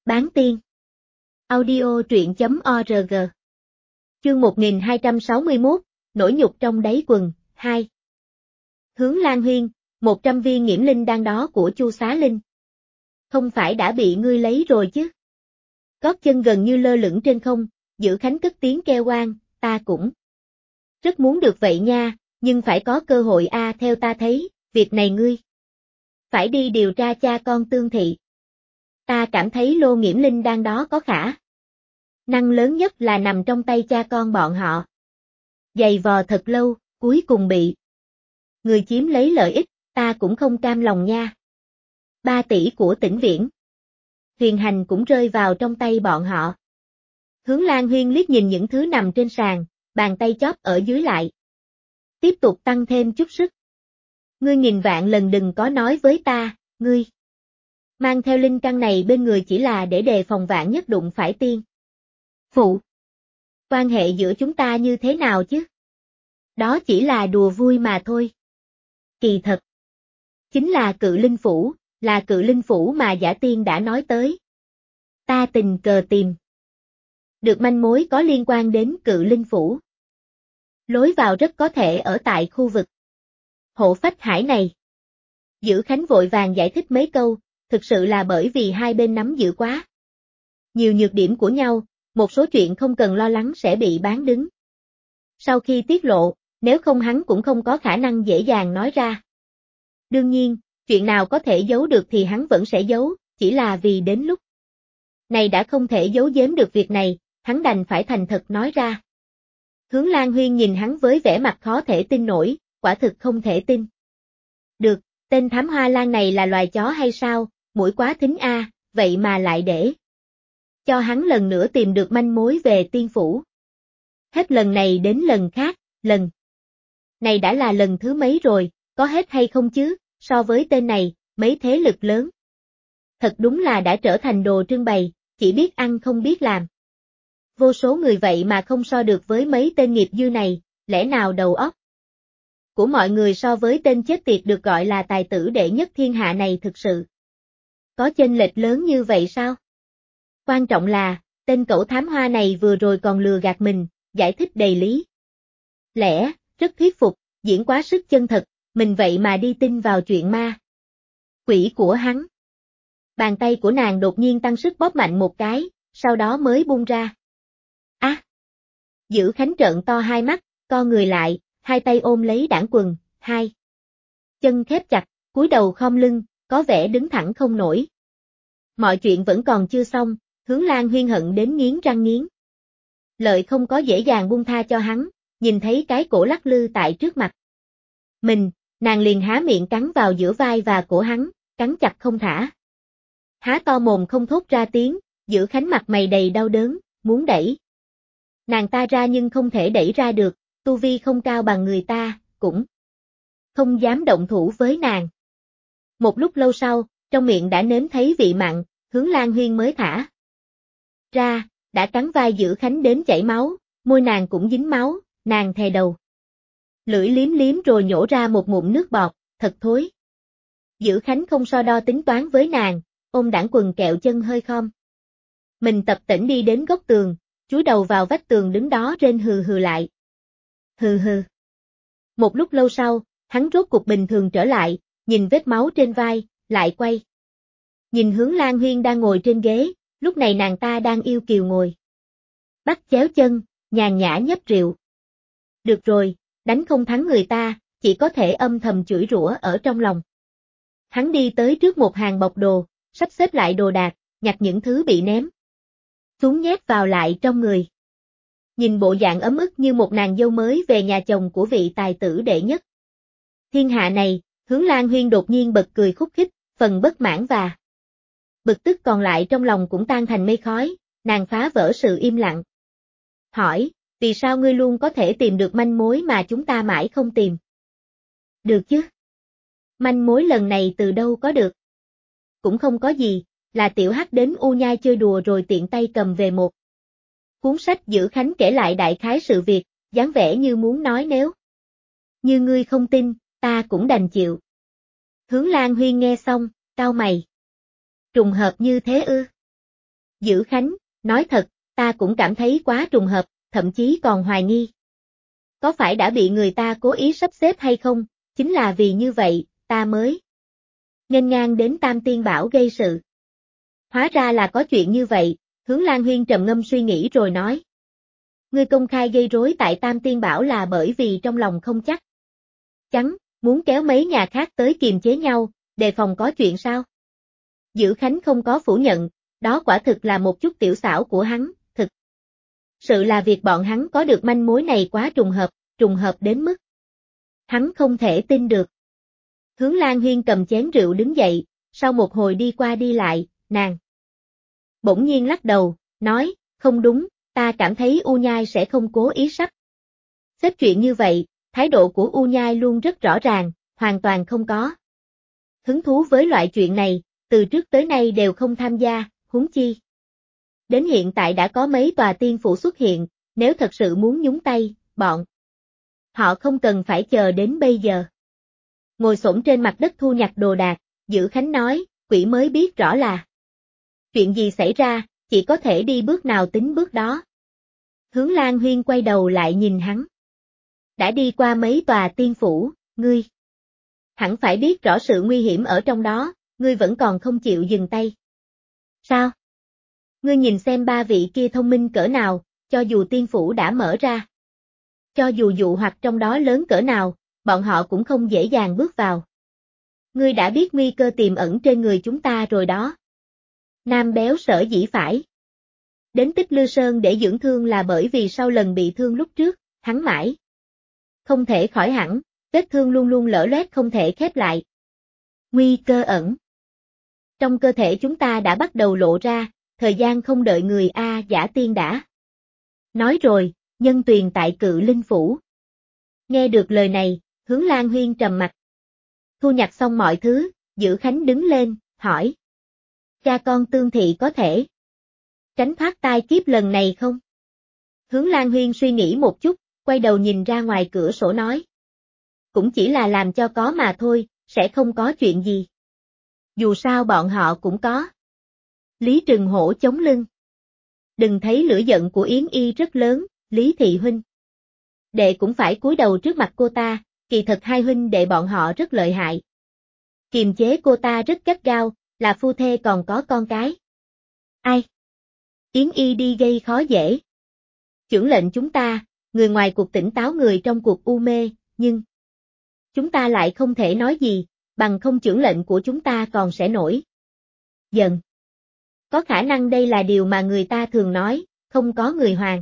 Bán tiên. Audio truyện.org. Chương 1261, nỗi nhục trong đáy quần, 2. Hướng Lan Huyên, 100 viên nghiễm linh đan đó của Chu Xá Linh. Không phải đã bị ngươi lấy rồi chứ? Gót chân gần như lơ lửng trên không, Dữ Khánh cất tiếng kêu oan, ta cũng rất muốn được vậy nha, nhưng phải có cơ hội theo ta thấy, việc này ngươi phải đi điều tra cha con Tương Thị. Ta cảm thấy lô nghiễm linh đan đó có khả năng lớn nhất là nằm trong tay cha con bọn họ. Giày vò thật lâu, cuối cùng bị người chiếm lấy lợi ích, ta cũng không cam lòng nha. 3 tỷ của Tĩnh Viễn Huyền Hành cũng rơi vào trong tay bọn họ. Hướng Lan Huyên liếc nhìn những thứ nằm trên sàn, bàn tay chóp ở dưới lại. Tiếp tục tăng thêm chút sức. Ngươi nghìn vạn lần đừng có nói với ta, ngươi mang theo linh căn này bên người chỉ là để đề phòng vạn nhất đụng phải tiên phụ. Quan hệ giữa chúng ta như thế nào chứ? Đó chỉ là đùa vui mà thôi. Kỳ thật chính là Cự Linh Phủ, là Cự Linh Phủ mà Giả Tiên đã nói tới. Ta tình cờ tìm được manh mối có liên quan đến Cự Linh Phủ. Lối vào rất có thể ở tại khu vực Hộ Phách Hải này. Dữ Khánh vội vàng giải thích mấy câu, thực sự là bởi vì hai bên nắm giữ quá nhiều nhược điểm của nhau, một số chuyện không cần lo lắng sẽ bị bán đứng. Sau khi tiết lộ, nếu không hắn cũng không có khả năng dễ dàng nói ra. Đương nhiên, chuyện nào có thể giấu được thì hắn vẫn sẽ giấu, chỉ là vì đến lúc này đã không thể giấu giếm được việc này, hắn đành phải thành thật nói ra. Hướng Lan Huyên nhìn hắn với vẻ mặt khó thể tin nổi, quả thực không thể tin. Được, tên thám hoa lan này là loài chó hay sao, mũi quá thính vậy mà lại để cho hắn lần nữa tìm được manh mối về tiên phủ. Hết lần này đến lần khác, lần này đã là lần thứ mấy rồi, có hết hay không chứ, so với tên này, mấy thế lực lớn. Thật đúng là đã trở thành đồ trưng bày, chỉ biết ăn không biết làm. Vô số người vậy mà không so được với mấy tên nghiệp dư này, lẽ nào đầu óc của mọi người so với tên chết tiệt được gọi là tài tử đệ nhất thiên hạ này thực sự có chênh lệch lớn như vậy sao? Quan trọng là, tên cẩu thám hoa này vừa rồi còn lừa gạt mình, giải thích đầy lý lẽ, rất thuyết phục, diễn quá sức chân thật, mình vậy mà đi tin vào chuyện ma quỷ của hắn. Bàn tay của nàng đột nhiên tăng sức bóp mạnh một cái, sau đó mới buông ra. Dữ Khánh trợn to hai mắt, co người lại, hai tay ôm lấy đảng quần, hai chân khép chặt, cúi đầu khom lưng, có vẻ đứng thẳng không nổi. Mọi chuyện vẫn còn chưa xong, Hướng Lan Huyên hận đến nghiến răng nghiến lợi không có dễ dàng buông tha cho hắn, nhìn thấy cái cổ lắc lư tại trước mặt mình, nàng liền há miệng cắn vào giữa vai và cổ hắn, cắn chặt không thả. Há to mồm không thốt ra tiếng, Dữ Khánh mặt mày đầy đau đớn, muốn đẩy nàng ta ra nhưng không thể đẩy ra được, tu vi không cao bằng người ta, cũng không dám động thủ với nàng. Một lúc lâu sau, trong miệng đã nếm thấy vị mặn, Hướng Lan Huyên mới thả ra, đã cắn vai Dữ Khánh đến chảy máu, môi nàng cũng dính máu, nàng thè đầu lưỡi liếm liếm rồi nhổ ra một ngụm nước bọt, thật thối. Dữ Khánh không so đo tính toán với nàng, ôm đảng quần kẹo chân hơi khom. Mình tập tễnh đi đến góc tường, chúi đầu vào vách tường đứng đó rên hừ hừ lại. Hừ hừ. Một lúc lâu sau, hắn rốt cục bình thường trở lại, nhìn vết máu trên vai, lại quay. Nhìn Hướng Lan Huyên đang ngồi trên ghế, lúc này nàng ta đang yêu kiều ngồi bắt chéo chân, nhàn nhã nhấp rượu. Được rồi, đánh không thắng người ta, chỉ có thể âm thầm chửi rủa ở trong lòng. Hắn đi tới trước một hàng bọc đồ, sắp xếp lại đồ đạc, nhặt những thứ bị ném xuống nhét vào lại trong người. Nhìn bộ dạng ấm ức như một nàng dâu mới về nhà chồng của vị tài tử đệ nhất thiên hạ này, Hướng Lan Huyên đột nhiên bật cười khúc khích, phần bất mãn và bực tức còn lại trong lòng cũng tan thành mây khói, nàng phá vỡ sự im lặng. Hỏi, vì sao ngươi luôn có thể tìm được manh mối mà chúng ta mãi không tìm? Được chứ? Manh mối lần này từ đâu có được? Cũng không có gì, là tiểu hắc đến U Nhai chơi đùa rồi tiện tay cầm về một cuốn sách. Dữ Khánh kể lại đại khái sự việc, dáng vẻ như muốn nói nếu như ngươi không tin, ta cũng đành chịu. Hướng Lan Huyên nghe xong, cau mày. Trùng hợp như thế ư? Dữ Khánh, nói thật, ta cũng cảm thấy quá trùng hợp, thậm chí còn hoài nghi. Có phải đã bị người ta cố ý sắp xếp hay không, chính là vì như vậy, ta mới nghênh ngang đến Tam Tiên Bảo gây sự. Hóa ra là có chuyện như vậy, Hướng Lan Huyên trầm ngâm suy nghĩ rồi nói. Ngươi công khai gây rối tại Tam Tiên Bảo là bởi vì trong lòng không chắc chắn, muốn kéo mấy nhà khác tới kiềm chế nhau, đề phòng có chuyện sao? Dữ Khánh không có phủ nhận, đó quả thực là một chút tiểu xảo của hắn, thực sự là việc bọn hắn có được manh mối này quá trùng hợp đến mức hắn không thể tin được. Hướng Lan Huyên cầm chén rượu đứng dậy, sau một hồi đi qua đi lại, nàng bỗng nhiên lắc đầu, nói, không đúng, ta cảm thấy U Nhai sẽ không cố ý sắp xếp chuyện như vậy, thái độ của U Nhai luôn rất rõ ràng, hoàn toàn không có hứng thú với loại chuyện này, từ trước tới nay đều không tham gia, huống chi. Đến hiện tại đã có mấy tòa tiên phủ xuất hiện, nếu thật sự muốn nhúng tay, bọn họ không cần phải chờ đến bây giờ. Ngồi xổm trên mặt đất thu nhặt đồ đạc, Dữ Khánh nói, quỷ mới biết rõ là chuyện gì xảy ra, chỉ có thể đi bước nào tính bước đó. Hướng Lan Huyên quay đầu lại nhìn hắn. Đã đi qua mấy tòa tiên phủ, ngươi hẳn phải biết rõ sự nguy hiểm ở trong đó, ngươi vẫn còn không chịu dừng tay. Sao? Ngươi nhìn xem ba vị kia thông minh cỡ nào, cho dù tiên phủ đã mở ra. Cho dù dụ hoặc trong đó lớn cỡ nào, bọn họ cũng không dễ dàng bước vào. Ngươi đã biết nguy cơ tiềm ẩn trên người chúng ta rồi đó. Nam béo sở dĩ phải đến Tích Lư Sơn để dưỡng thương là bởi vì sau lần bị thương lúc trước, hắn mãi không thể khỏi hẳn, vết thương luôn luôn lở loét không thể khép lại. Nguy cơ ẩn trong cơ thể chúng ta đã bắt đầu lộ ra, thời gian không đợi người giả tiên đã nói rồi, nhân tuyền tại Cự Linh Phủ. Nghe được lời này, Hướng Lan Huyên trầm mặt. Thu nhặt xong mọi thứ, Dữ Khánh đứng lên, hỏi. Cha con Tương Thị có thể tránh thoát tai kiếp lần này không? Hướng Lan Huyên suy nghĩ một chút, quay đầu nhìn ra ngoài cửa sổ nói. Cũng chỉ là làm cho có mà thôi, sẽ không có chuyện gì. Dù sao bọn họ cũng có Lý Trừng Hổ chống lưng. Đừng thấy lửa giận của Yến Y rất lớn, Lý Thị huynh đệ cũng phải cúi đầu trước mặt cô ta, kỳ thật hai huynh đệ bọn họ rất lợi hại. Kiềm chế cô ta rất gắt gao, là phu thê còn có con cái. Ai? Yến Y đi gây khó dễ. Chưởng lệnh chúng ta, người ngoài cuộc tỉnh táo người trong cuộc u mê, nhưng chúng ta lại không thể nói gì, bằng không chưởng lệnh của chúng ta còn sẽ nổi giận. Có khả năng đây là điều mà người ta thường nói, không có người hoàn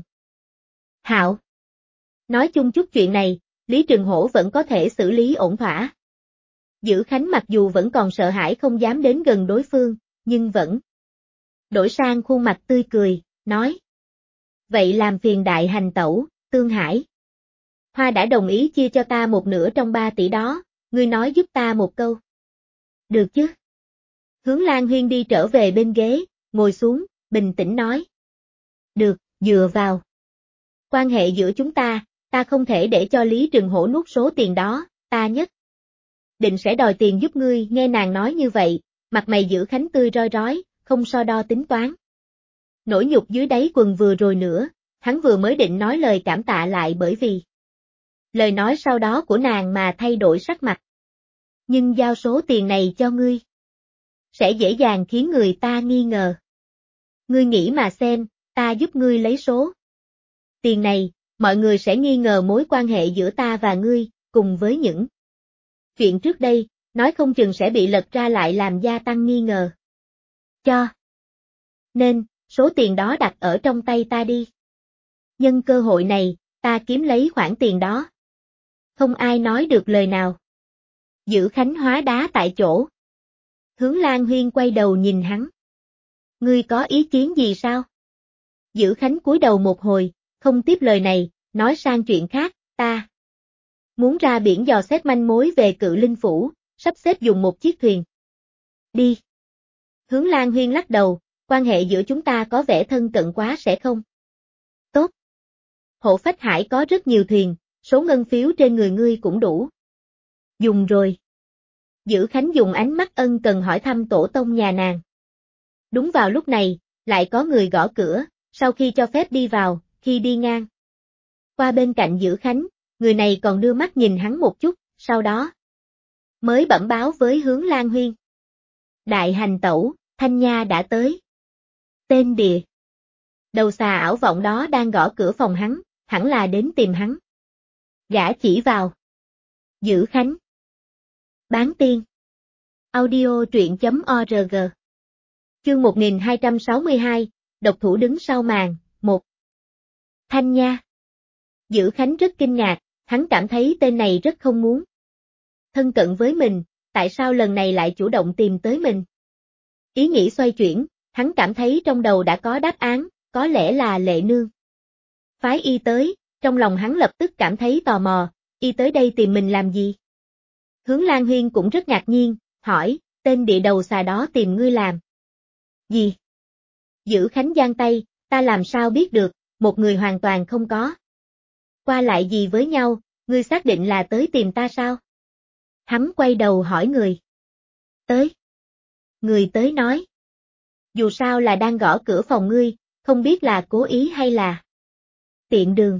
hảo. Nói chung chút chuyện này, Lý Trừng Hổ vẫn có thể xử lý ổn thỏa. Dữ Khánh mặc dù vẫn còn sợ hãi không dám đến gần đối phương, nhưng vẫn đổi sang khuôn mặt tươi cười, nói. Vậy làm phiền đại hành tẩu, Tương Hải. Hoa đã đồng ý chia cho ta một nửa trong 3 tỷ đó, ngươi nói giúp ta một câu. Được chứ? Hướng Lan Huyên đi trở về bên ghế, ngồi xuống, bình tĩnh nói. Được, dựa vào quan hệ giữa chúng ta không thể để cho Lý Trừng Hổ nuốt số tiền đó, ta nhất định sẽ đòi tiền giúp ngươi. Nghe nàng nói như vậy, mặt mày Dữ Khánh tươi roi rói, không so đo tính toán. Nỗi nhục dưới đáy quần vừa rồi nữa, hắn vừa mới định nói lời cảm tạ lại bởi vì lời nói sau đó của nàng mà thay đổi sắc mặt. Nhưng giao số tiền này cho ngươi sẽ dễ dàng khiến người ta nghi ngờ. Ngươi nghĩ mà xem, ta giúp ngươi lấy số tiền này, mọi người sẽ nghi ngờ mối quan hệ giữa ta và ngươi, cùng với những chuyện trước đây, nói không chừng sẽ bị lật ra lại làm gia tăng nghi ngờ. Cho nên, số tiền đó đặt ở trong tay ta đi. Nhân cơ hội này, ta kiếm lấy khoản tiền đó. Không ai nói được lời nào. Dữ Khánh hóa đá tại chỗ. Hướng Lan Huyên quay đầu nhìn hắn. Ngươi có ý kiến gì sao? Dữ Khánh cúi đầu một hồi, không tiếp lời này, nói sang chuyện khác, ta muốn ra biển dò xét manh mối về Cự Linh Phủ, sắp xếp dùng một chiếc thuyền. Đi. Hướng Lan Huyên lắc đầu, quan hệ giữa chúng ta có vẻ thân cận quá sẽ không? Tốt. Hộ Phách Hải có rất nhiều thuyền, số ngân phiếu trên người ngươi cũng đủ. Dùng rồi. Dữ Khánh dùng ánh mắt ân cần hỏi thăm tổ tông nhà nàng. Đúng vào lúc này, Lại có người gõ cửa, sau khi cho phép đi vào, khi đi ngang qua bên cạnh Dữ Khánh, người này còn đưa mắt nhìn hắn một chút, sau đó mới bẩm báo với Hướng Lan Huyên. Đại hành tẩu, Thanh Nha đã tới. Tên địa đầu xà ảo vọng đó đang gõ cửa phòng hắn, hẳn là đến tìm hắn. Gã chỉ vào. Dữ Khánh. Bán tiên. Audio truyện.org. Chương 1262, độc thủ đứng sau màn, 1. Thanh Nha. Dữ Khánh rất kinh ngạc, hắn cảm thấy tên này rất không muốn thân cận với mình, tại sao lần này lại chủ động tìm tới mình? Ý nghĩ xoay chuyển, hắn cảm thấy trong đầu đã có đáp án, có lẽ là Lệ Nương. Phái y tới, trong lòng hắn lập tức cảm thấy tò mò, y tới đây tìm mình làm gì? Hướng Lan Huyên cũng rất ngạc nhiên, hỏi, tên địa đầu xà đó tìm ngươi làm gì? Dữ Khánh giang tay, ta làm sao biết được, một người hoàn toàn không có qua lại gì với nhau, ngươi xác định là tới tìm ta sao? Hắn quay đầu hỏi người. Tới. Người tới nói. Dù sao là đang gõ cửa phòng ngươi, không biết là cố ý hay là tiện đường.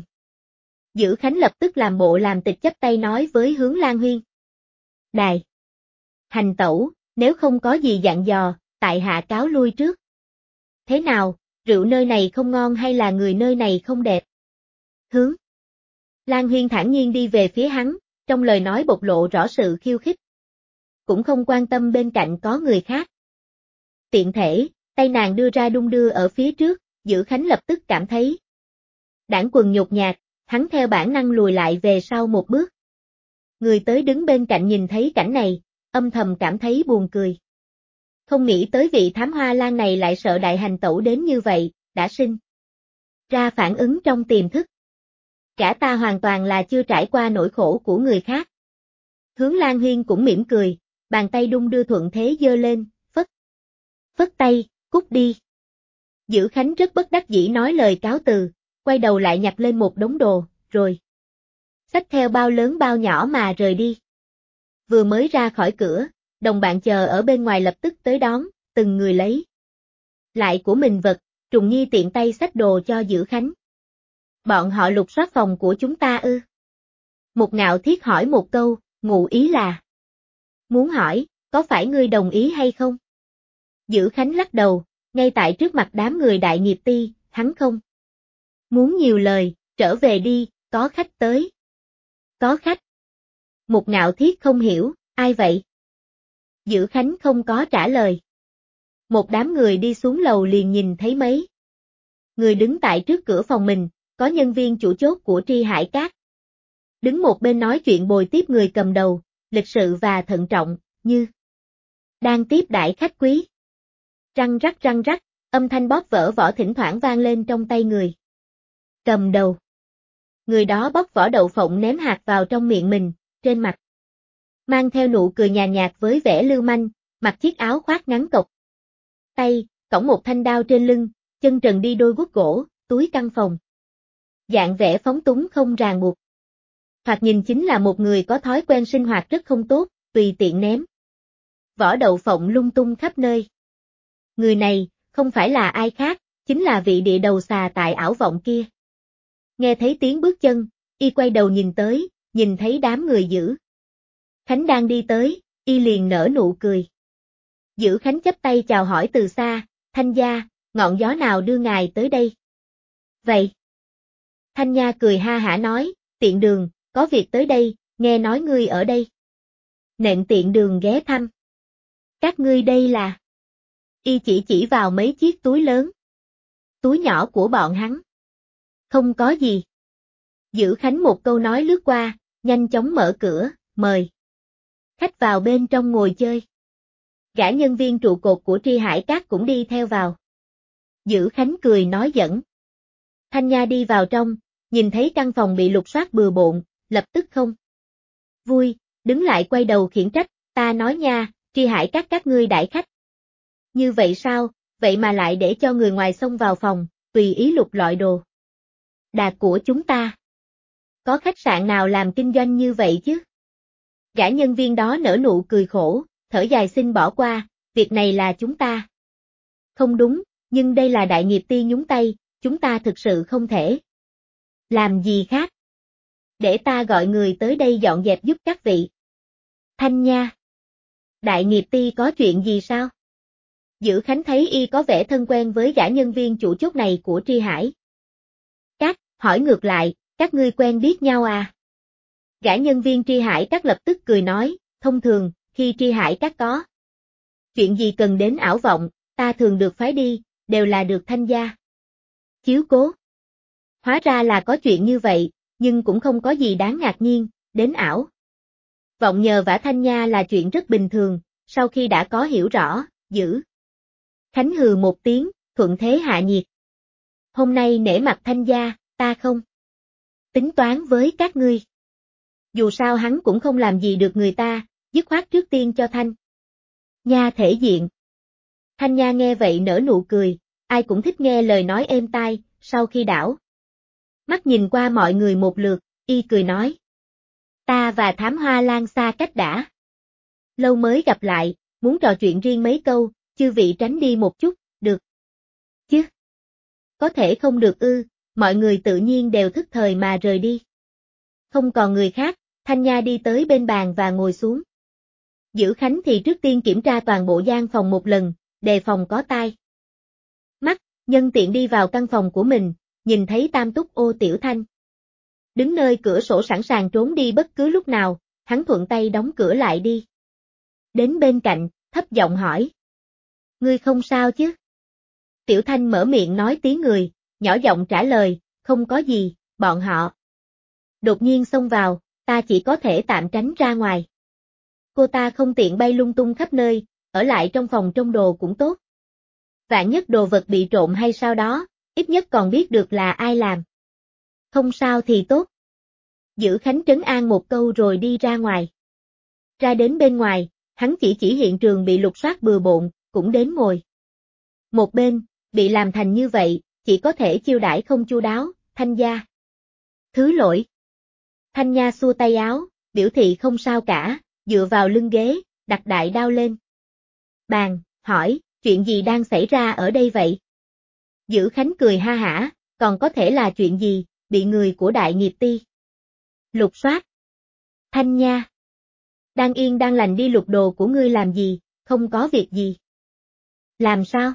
Dữ Khánh lập tức làm bộ làm tịch chắp tay nói với Hướng Lan Huyên. Đài. Hành tẩu, nếu không có gì dặn dò, tại hạ cáo lui trước. Thế nào, rượu nơi này không ngon hay là người nơi này không đẹp? Hướng Lan Huyên thản nhiên đi về phía hắn, trong lời nói bộc lộ rõ sự khiêu khích. Cũng không quan tâm bên cạnh có người khác. Tiện thể, tay nàng đưa ra đung đưa ở phía trước, Dữ Khánh lập tức cảm thấy đãng quần nhột nhạt, hắn theo bản năng lùi lại về sau một bước. Người tới đứng bên cạnh nhìn thấy cảnh này, âm thầm cảm thấy buồn cười. Không nghĩ tới vị thám hoa lan này lại sợ đại hành tẩu đến như vậy, đã sinh ra phản ứng trong tiềm thức. Cả ta hoàn toàn là chưa trải qua nỗi khổ của người khác. Hướng Lan Huyên cũng mỉm cười, bàn tay đung đưa thuận thế giơ lên, phất tay, cút đi. Dữ Khánh rất bất đắc dĩ nói lời cáo từ, quay đầu lại nhặt lên một đống đồ, rồi xách theo bao lớn bao nhỏ mà rời đi. Vừa mới ra khỏi cửa, đồng bạn chờ ở bên ngoài lập tức tới đón, từng người lấy lại của mình vật, Trùng Nhi tiện tay xách đồ cho Dữ Khánh. Bọn họ lục soát phòng của chúng ta ư? Một Ngạo Thiết hỏi một câu, ngụ ý là muốn hỏi, có phải ngươi đồng ý hay không? Dữ Khánh lắc đầu, ngay tại trước mặt đám người đại nghiệp ti, hắn không muốn nhiều lời, trở về đi, có khách tới. Có khách. Một Ngạo Thiết không hiểu, ai vậy? Dữ Khánh không có trả lời. Một đám người đi xuống lầu liền nhìn thấy mấy người đứng tại trước cửa phòng mình, có nhân viên chủ chốt của Tri Hải Các. Đứng một bên nói chuyện bồi tiếp người cầm đầu, lịch sự và thận trọng, như đang tiếp đãi khách quý. Răng rắc, âm thanh bóp vỡ vỏ thỉnh thoảng vang lên trong tay người cầm đầu. Người đó bóp vỏ đậu phộng ném hạt vào trong miệng mình, trên mặt mang theo nụ cười nhàn nhạt với vẻ lưu manh, mặc chiếc áo khoác ngắn cộc. Tay, cõng một thanh đao trên lưng, chân trần đi đôi guốc gỗ, túi căn phòng. Dạng vẻ phóng túng không ràng buộc. Thoạt nhìn chính là một người có thói quen sinh hoạt rất không tốt, tùy tiện ném vỏ đậu phộng lung tung khắp nơi. Người này, không phải là ai khác, chính là vị địa đầu xà tại ảo vọng kia. Nghe thấy tiếng bước chân, y quay đầu nhìn tới, nhìn thấy đám người Dữ Khánh đang đi tới, y liền nở nụ cười. Dữ Khánh chắp tay chào hỏi từ xa, Thanh gia, ngọn gió nào đưa ngài tới đây? Vậy. Thanh Nha cười ha hả nói, tiện đường, có việc tới đây, nghe nói ngươi ở đây. Nện tiện đường ghé thăm. Các ngươi đây là... Y chỉ vào mấy chiếc túi lớn. Túi nhỏ của bọn hắn. Không có gì. Dữ Khánh một câu nói lướt qua, nhanh chóng mở cửa, mời khách vào bên trong ngồi chơi. Gã nhân viên trụ cột của Tri Hải Các cũng đi theo vào. Dữ Khánh cười nói dẫn. Thanh Nha đi vào trong, nhìn thấy căn phòng bị lục soát bừa bộn, lập tức không vui, đứng lại quay đầu khiển trách, ta nói nha, Tri Hải các ngươi đãi khách. Như vậy sao, vậy mà lại để cho người ngoài xông vào phòng, tùy ý lục lọi đồ đạc của chúng ta. Có khách sạn nào làm kinh doanh như vậy chứ? Gã nhân viên đó nở nụ cười khổ, thở dài xin bỏ qua, việc này là chúng ta. Không đúng, Nhưng đây là đại nghiệp ti nhúng tay, chúng ta thực sự không thể làm gì khác. Để ta gọi người tới đây dọn dẹp giúp các vị. Thanh Nha. Đại nghiệp ti có chuyện gì sao? Dữ Khánh thấy y có vẻ thân quen với gã nhân viên chủ chốt này của Tri Hải. Các, hỏi ngược lại, các ngươi quen biết nhau à? Gã nhân viên Tri Hải các lập tức cười nói, thông thường, khi Tri Hải các có chuyện gì cần đến ảo vọng, ta thường được phái đi, đều là được Thanh gia chiếu cố. Hóa ra là có chuyện như vậy, nhưng cũng không có gì đáng ngạc nhiên, đến ảo vọng nhờ vả Thanh Nha là chuyện rất bình thường, sau khi đã có hiểu rõ, Dữ Khánh hừ một tiếng, thuận thế hạ nhiệt. Hôm nay nể mặt Thanh gia, ta không tính toán với các ngươi. Dù sao hắn cũng không làm gì được người ta, dứt khoát trước tiên cho Thanh Nha thể diện. Thanh Nha nghe vậy nở nụ cười, ai cũng thích nghe lời nói êm tai, sau khi đảo mắt nhìn qua mọi người một lượt, y cười nói. Ta và Thám Hoa Lan xa cách đã lâu mới gặp lại, muốn trò chuyện riêng mấy câu, chư vị tránh đi một chút, được chứ? Có thể không được ư, mọi người tự nhiên đều thức thời mà rời đi. Không còn người khác, Thanh Nha đi tới bên bàn và ngồi xuống. Dữ Khánh thì trước tiên kiểm tra toàn bộ gian phòng một lần, đề phòng có tai mắt, nhân tiện đi vào căn phòng của mình, nhìn thấy Tam Túc Ô Tiểu Thanh đứng nơi cửa sổ sẵn sàng trốn đi bất cứ lúc nào, hắn thuận tay đóng cửa lại đi. Đến bên cạnh, thấp giọng hỏi. Ngươi không sao chứ? Tiểu Thanh mở miệng nói tiếng người, nhỏ giọng trả lời, không có gì, bọn họ đột nhiên xông vào, ta chỉ có thể tạm tránh ra ngoài. Cô ta không tiện bay lung tung khắp nơi, ở lại trong phòng trông đồ cũng tốt. Vạn nhất đồ vật bị trộm hay sao đó, ít nhất còn biết được là ai làm. Không sao thì tốt. Dữ Khánh trấn an một câu rồi đi ra ngoài. Ra đến bên ngoài, hắn chỉ hiện trường bị lục soát bừa bộn, cũng đến ngồi. Một bên, bị làm thành như vậy, chỉ có thể chiêu đãi không chu đáo, Thanh gia. Thứ lỗi. Thanh Nha xua tay áo, biểu thị không sao cả, dựa vào lưng ghế, đặt đại đao lên bàn, hỏi, chuyện gì đang xảy ra ở đây vậy? Dữ Khánh cười ha hả, còn có thể là chuyện gì, bị người của đại nghiệp ti lục soát. Thanh Nha. Đang yên đang lành đi lục đồ của ngươi làm gì, không có việc gì. Làm sao?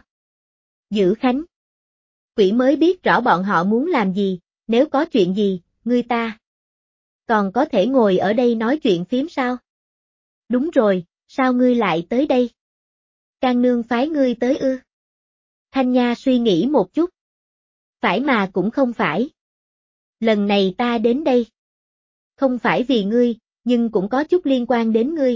Dữ Khánh. Quỷ mới biết rõ bọn họ muốn làm gì, nếu có chuyện gì, ngươi ta còn có thể ngồi ở đây nói chuyện phím sao? Đúng rồi, sao ngươi lại tới đây? Can nương phái ngươi tới ư? Thanh Nha suy nghĩ một chút. Phải mà cũng không phải. Lần này ta đến đây. Không phải vì ngươi, nhưng cũng có chút liên quan đến ngươi.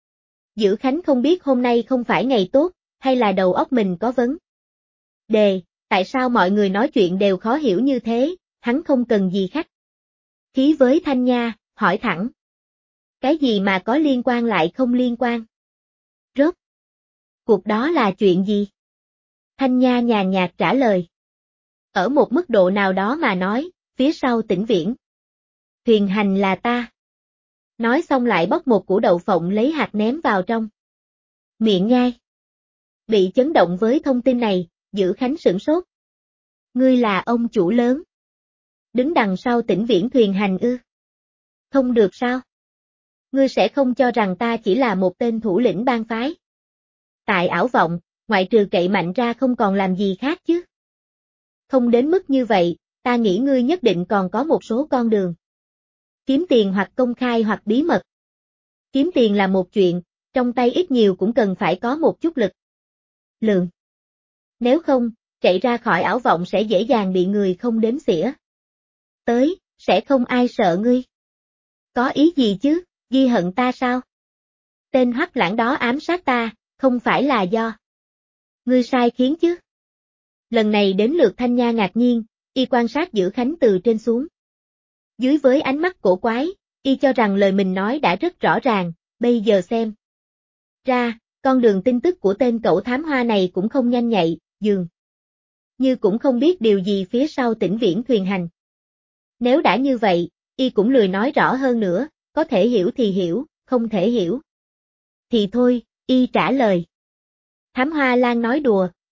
Dữ Khánh không biết hôm nay không phải ngày tốt, hay là đầu óc mình có vấn đề, tại sao mọi người nói chuyện đều khó hiểu như thế, hắn không cần gì khách khí với Thanh Nha, hỏi thẳng. Cái gì mà có liên quan lại không liên quan? Rốt cuộc đó là chuyện gì? Thanh Nha nhàn nhạt trả lời. Ở một mức độ nào đó mà nói, phía sau Tĩnh Viễn thuyền hành là ta. Nói xong lại bóc một củ đậu phộng lấy hạt ném vào trong miệng nhai. Bị chấn động với thông tin này, Dữ Khánh sửng sốt. Ngươi là ông chủ lớn. Đứng đằng sau Tĩnh Viễn thuyền hành ư? Không được sao? Ngươi sẽ không cho rằng ta chỉ là một tên thủ lĩnh bang phái. Tại ảo vọng, ngoại trừ cậy mạnh ra không còn làm gì khác chứ. Không đến mức như vậy, ta nghĩ ngươi nhất định còn có một số con đường. Kiếm tiền hoặc công khai hoặc bí mật. Kiếm tiền là một chuyện, trong tay ít nhiều cũng cần phải có một chút lực lượng. Nếu không, chạy ra khỏi ảo vọng sẽ dễ dàng bị người không đếm xỉa tới, sẽ không ai sợ ngươi. Có ý gì chứ, ghi hận ta sao? Tên Hoắc Lãng đó ám sát ta, không phải là do ngươi sai khiến chứ? Lần này đến lượt Thanh Nha ngạc nhiên, y quan sát Dữ Khánh từ trên xuống. Dưới với ánh mắt cổ quái, y cho rằng lời mình nói đã rất rõ ràng, bây giờ xem ra, con đường tin tức của tên cẩu thám hoa này cũng không nhanh nhạy, dường như cũng không biết điều gì phía sau Tĩnh Viễn thuyền hành. Nếu đã như vậy, y cũng lười nói rõ hơn nữa, có thể hiểu thì hiểu, không thể hiểu thì thôi, y trả lời. Thám Hoa Lan nói đùa,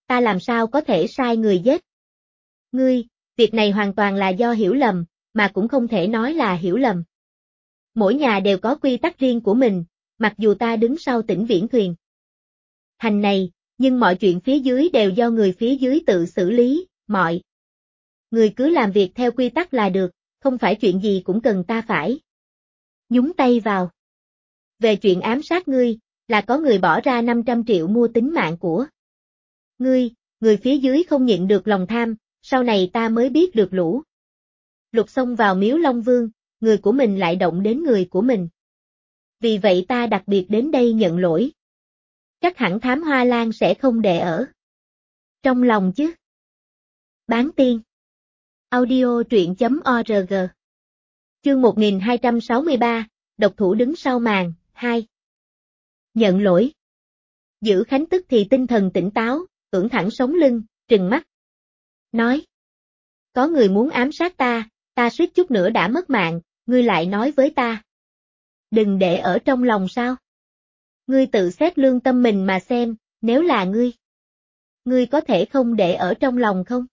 ta làm sao có thể sai người giết. Ngươi, việc này hoàn toàn là do hiểu lầm, mà cũng không thể nói là hiểu lầm. Mỗi nhà đều có quy tắc riêng của mình, mặc dù ta đứng sau Tĩnh Viễn Thuyền hành này, nhưng mọi chuyện phía dưới đều do người phía dưới tự xử lý, mọi người cứ làm việc theo quy tắc là được, không phải chuyện gì cũng cần ta phải nhúng tay vào. Về chuyện ám sát ngươi, là có người bỏ ra 500 triệu mua tính mạng của ngươi, người phía dưới không nhịn được lòng tham, sau này ta mới biết được lũ lục xông vào miếu Long Vương, người của mình lại động đến người của mình. Vì vậy ta đặc biệt đến đây nhận lỗi. Chắc hẳn Thám Hoa Lan sẽ không để ở trong lòng chứ. Bán tiên. Audio truyện.org. Chương 1263, độc thủ đứng sau màn, 2. Nhận lỗi. Giữ Khánh tức thì tinh thần tỉnh táo, ưỡn thẳng sống lưng, trừng mắt. Nói. Có người muốn ám sát ta suýt chút nữa đã mất mạng, ngươi lại nói với ta. Đừng để ở trong lòng sao? Ngươi tự xét lương tâm mình mà xem, nếu là ngươi có thể không để ở trong lòng không?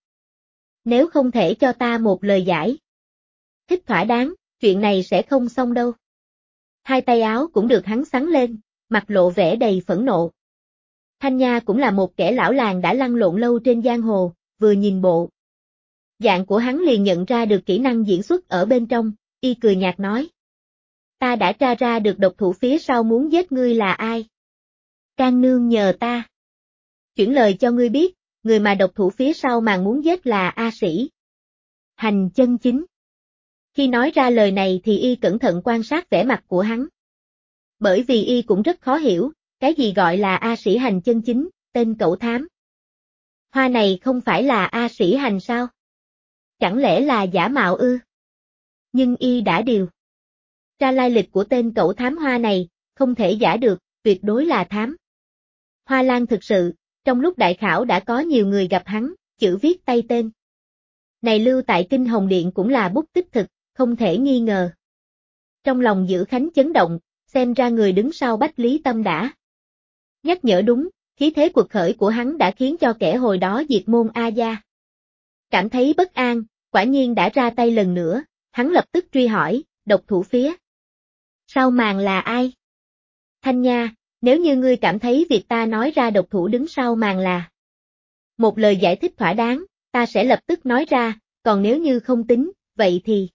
Nếu không thể cho ta một lời giải thích thỏa đáng, chuyện này sẽ không xong đâu. Hai tay áo cũng được hắn xắn lên, mặt lộ vẻ đầy phẫn nộ. Thanh Nha cũng là một kẻ lão làng đã lăn lộn lâu trên giang hồ, vừa nhìn bộ dạng của hắn liền nhận ra được kỹ năng diễn xuất ở bên trong, y cười nhạt nói. Ta đã tra ra được độc thủ phía sau muốn giết ngươi là ai. Can nương nhờ ta chuyển lời cho ngươi biết, người mà độc thủ phía sau màn muốn giết là A Sĩ Hành chân chính. Khi nói ra lời này thì y cẩn thận quan sát vẻ mặt của hắn. Bởi vì y cũng rất khó hiểu, cái gì gọi là A Sĩ Hành chân chính, tên cẩu thám hoa này không phải là A Sĩ Hành sao? Chẳng lẽ là giả mạo ư? Nhưng y đã điều tra lai lịch của tên cẩu thám hoa này, không thể giả được, tuyệt đối là thám Hoa Lan thực sự. Trong lúc đại khảo đã có nhiều người gặp hắn, chữ viết tay tên này lưu tại Kinh Hồng Điện cũng là bút tích thực, không thể nghi ngờ. Trong lòng Giữ Khánh chấn động, xem ra người đứng sau Bách Lý Tâm đã nhắc nhở đúng, khí thế cuộc khởi của hắn đã khiến cho kẻ hồi đó diệt môn A Gia cảm thấy bất an, quả nhiên đã ra tay lần nữa, hắn lập tức truy hỏi, độc thủ phía sau màn là ai? Thanh Nha, nếu như ngươi cảm thấy việc ta nói ra độc thủ đứng sau màn là một lời giải thích thỏa đáng, ta sẽ lập tức nói ra, còn nếu như không tính, vậy thì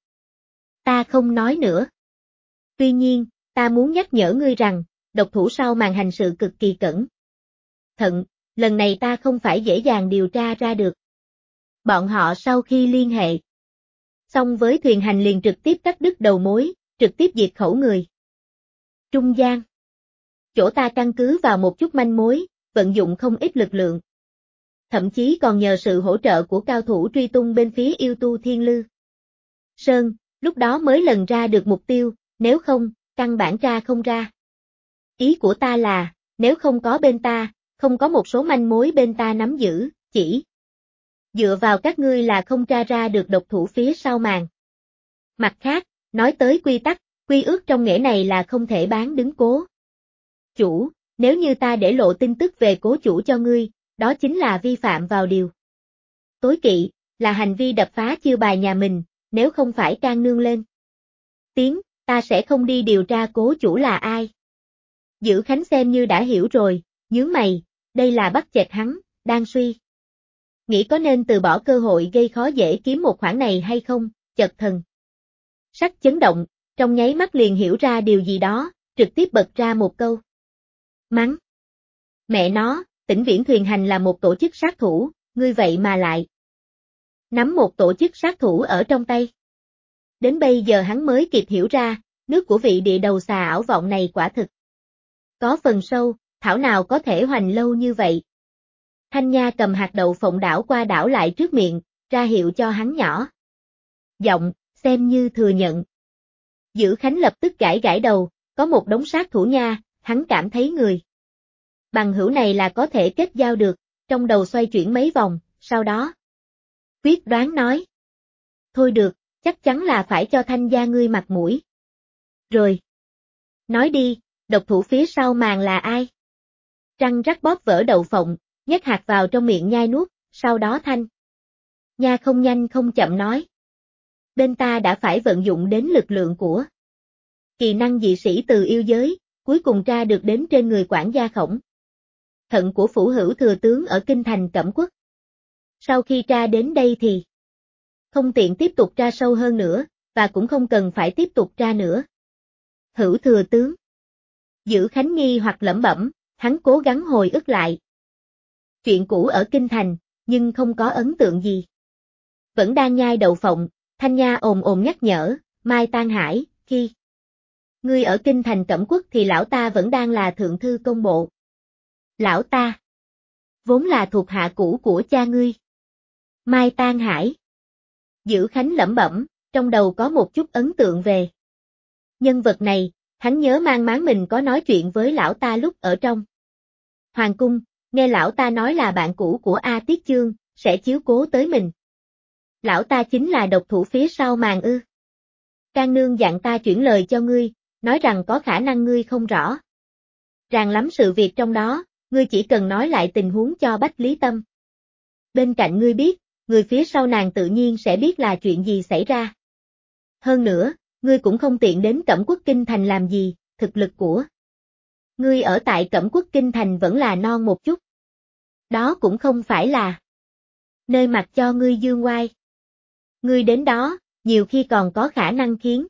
ta không nói nữa. Tuy nhiên, ta muốn nhắc nhở ngươi rằng, độc thủ sau màn hành sự cực kỳ cẩn thận, lần này ta không phải dễ dàng điều tra ra được. Bọn họ sau khi liên hệ xong với thuyền hành liền trực tiếp cắt đứt đầu mối, trực tiếp diệt khẩu người trung gian. Chỗ ta căn cứ vào một chút manh mối, vận dụng không ít lực lượng. Thậm chí còn nhờ sự hỗ trợ của cao thủ truy tung bên phía yêu tu Thiên Lư Sơn, lúc đó mới lần ra được mục tiêu, nếu không, căn bản tra không ra. Ý của ta là, nếu không có bên ta, không có một số manh mối bên ta nắm giữ, chỉ dựa vào các ngươi là không tra ra được độc thủ phía sau màn. Mặt khác, nói tới quy tắc, quy ước trong nghĩa này là không thể bán đứng cố chủ, nếu như ta để lộ tin tức về cố chủ cho ngươi, đó chính là vi phạm vào điều tối kỵ, là hành vi đập phá chiêu bài nhà mình, nếu không phải can nương lên tiếng, ta sẽ không đi điều tra cố chủ là ai. Giữ Khánh xem như đã hiểu rồi, nhướng mày, đây là bắt chẹt hắn, đang suy nghĩ có nên từ bỏ cơ hội gây khó dễ kiếm một khoản này hay không, chợt thần sắc chấn động, trong nháy mắt liền hiểu ra điều gì đó, trực tiếp bật ra một câu. Mắng. Mẹ nó, Tĩnh Viễn Thuyền Hành là một tổ chức sát thủ, ngươi vậy mà lại nắm một tổ chức sát thủ ở trong tay. Đến bây giờ hắn mới kịp hiểu ra, nước của vị địa đầu xà ảo vọng này quả thực có phần sâu, thảo nào có thể hoành lâu như vậy. Thanh Nha cầm hạt đậu phộng đảo qua đảo lại trước miệng, ra hiệu cho hắn nhỏ giọng, xem như thừa nhận. Giữ Khánh lập tức gãi gãi đầu, có một đống sát thủ nha, hắn cảm thấy người bằng hữu này là có thể kết giao được, trong đầu xoay chuyển mấy vòng, sau đó quyết đoán nói. Thôi được, chắc chắn là phải cho Thanh gia ngươi mặt mũi. Rồi. Nói đi, độc thủ phía sau màn là ai? Trăng rắc bóp vỡ đậu phộng, nhét hạt vào trong miệng nhai nuốt, sau đó Thanh Nha không nhanh không chậm nói. Bên ta đã phải vận dụng đến lực lượng của kỳ năng dị sĩ từ yêu giới, cuối cùng tra được đến trên người quản gia Khổng Thận của phủ hữu thừa tướng ở kinh thành Cẩm Quốc. Sau khi tra đến đây thì không tiện tiếp tục tra sâu hơn nữa, và cũng không cần phải tiếp tục tra nữa. Hữu thừa tướng Giữ Khánh nghi hoặc lẩm bẩm, hắn cố gắng hồi ức lại chuyện cũ ở kinh thành, nhưng không có ấn tượng gì. Vẫn đang nhai đậu phộng, Thanh Nha ồm ồm nhắc nhở, Mai Tan Hải, khi ngươi ở kinh thành Cẩm Quốc thì lão ta vẫn đang là thượng thư công bộ. Lão ta vốn là thuộc hạ cũ của cha ngươi. Mai Tan Hải. Giữ Khánh lẩm bẩm, trong đầu có một chút ấn tượng về nhân vật này, hắn nhớ mang máng mình có nói chuyện với lão ta lúc ở trong hoàng cung, nghe lão ta nói là bạn cũ của A Tiết Chương, sẽ chiếu cố tới mình. Lão ta chính là độc thủ phía sau màn ư. Can nương dặn ta chuyển lời cho ngươi, nói rằng có khả năng ngươi không rõ ràng lắm sự việc trong đó, ngươi chỉ cần nói lại tình huống cho Bách Lý Tâm. Bên cạnh ngươi biết, người phía sau nàng tự nhiên sẽ biết là chuyện gì xảy ra. Hơn nữa, ngươi cũng không tiện đến Cẩm Quốc Kinh Thành làm gì, thực lực của ngươi ở tại Cẩm Quốc Kinh Thành vẫn là non một chút. Đó cũng không phải là nơi mặc cho ngươi dương oai. Ngươi đến đó, nhiều khi còn có khả năng khiến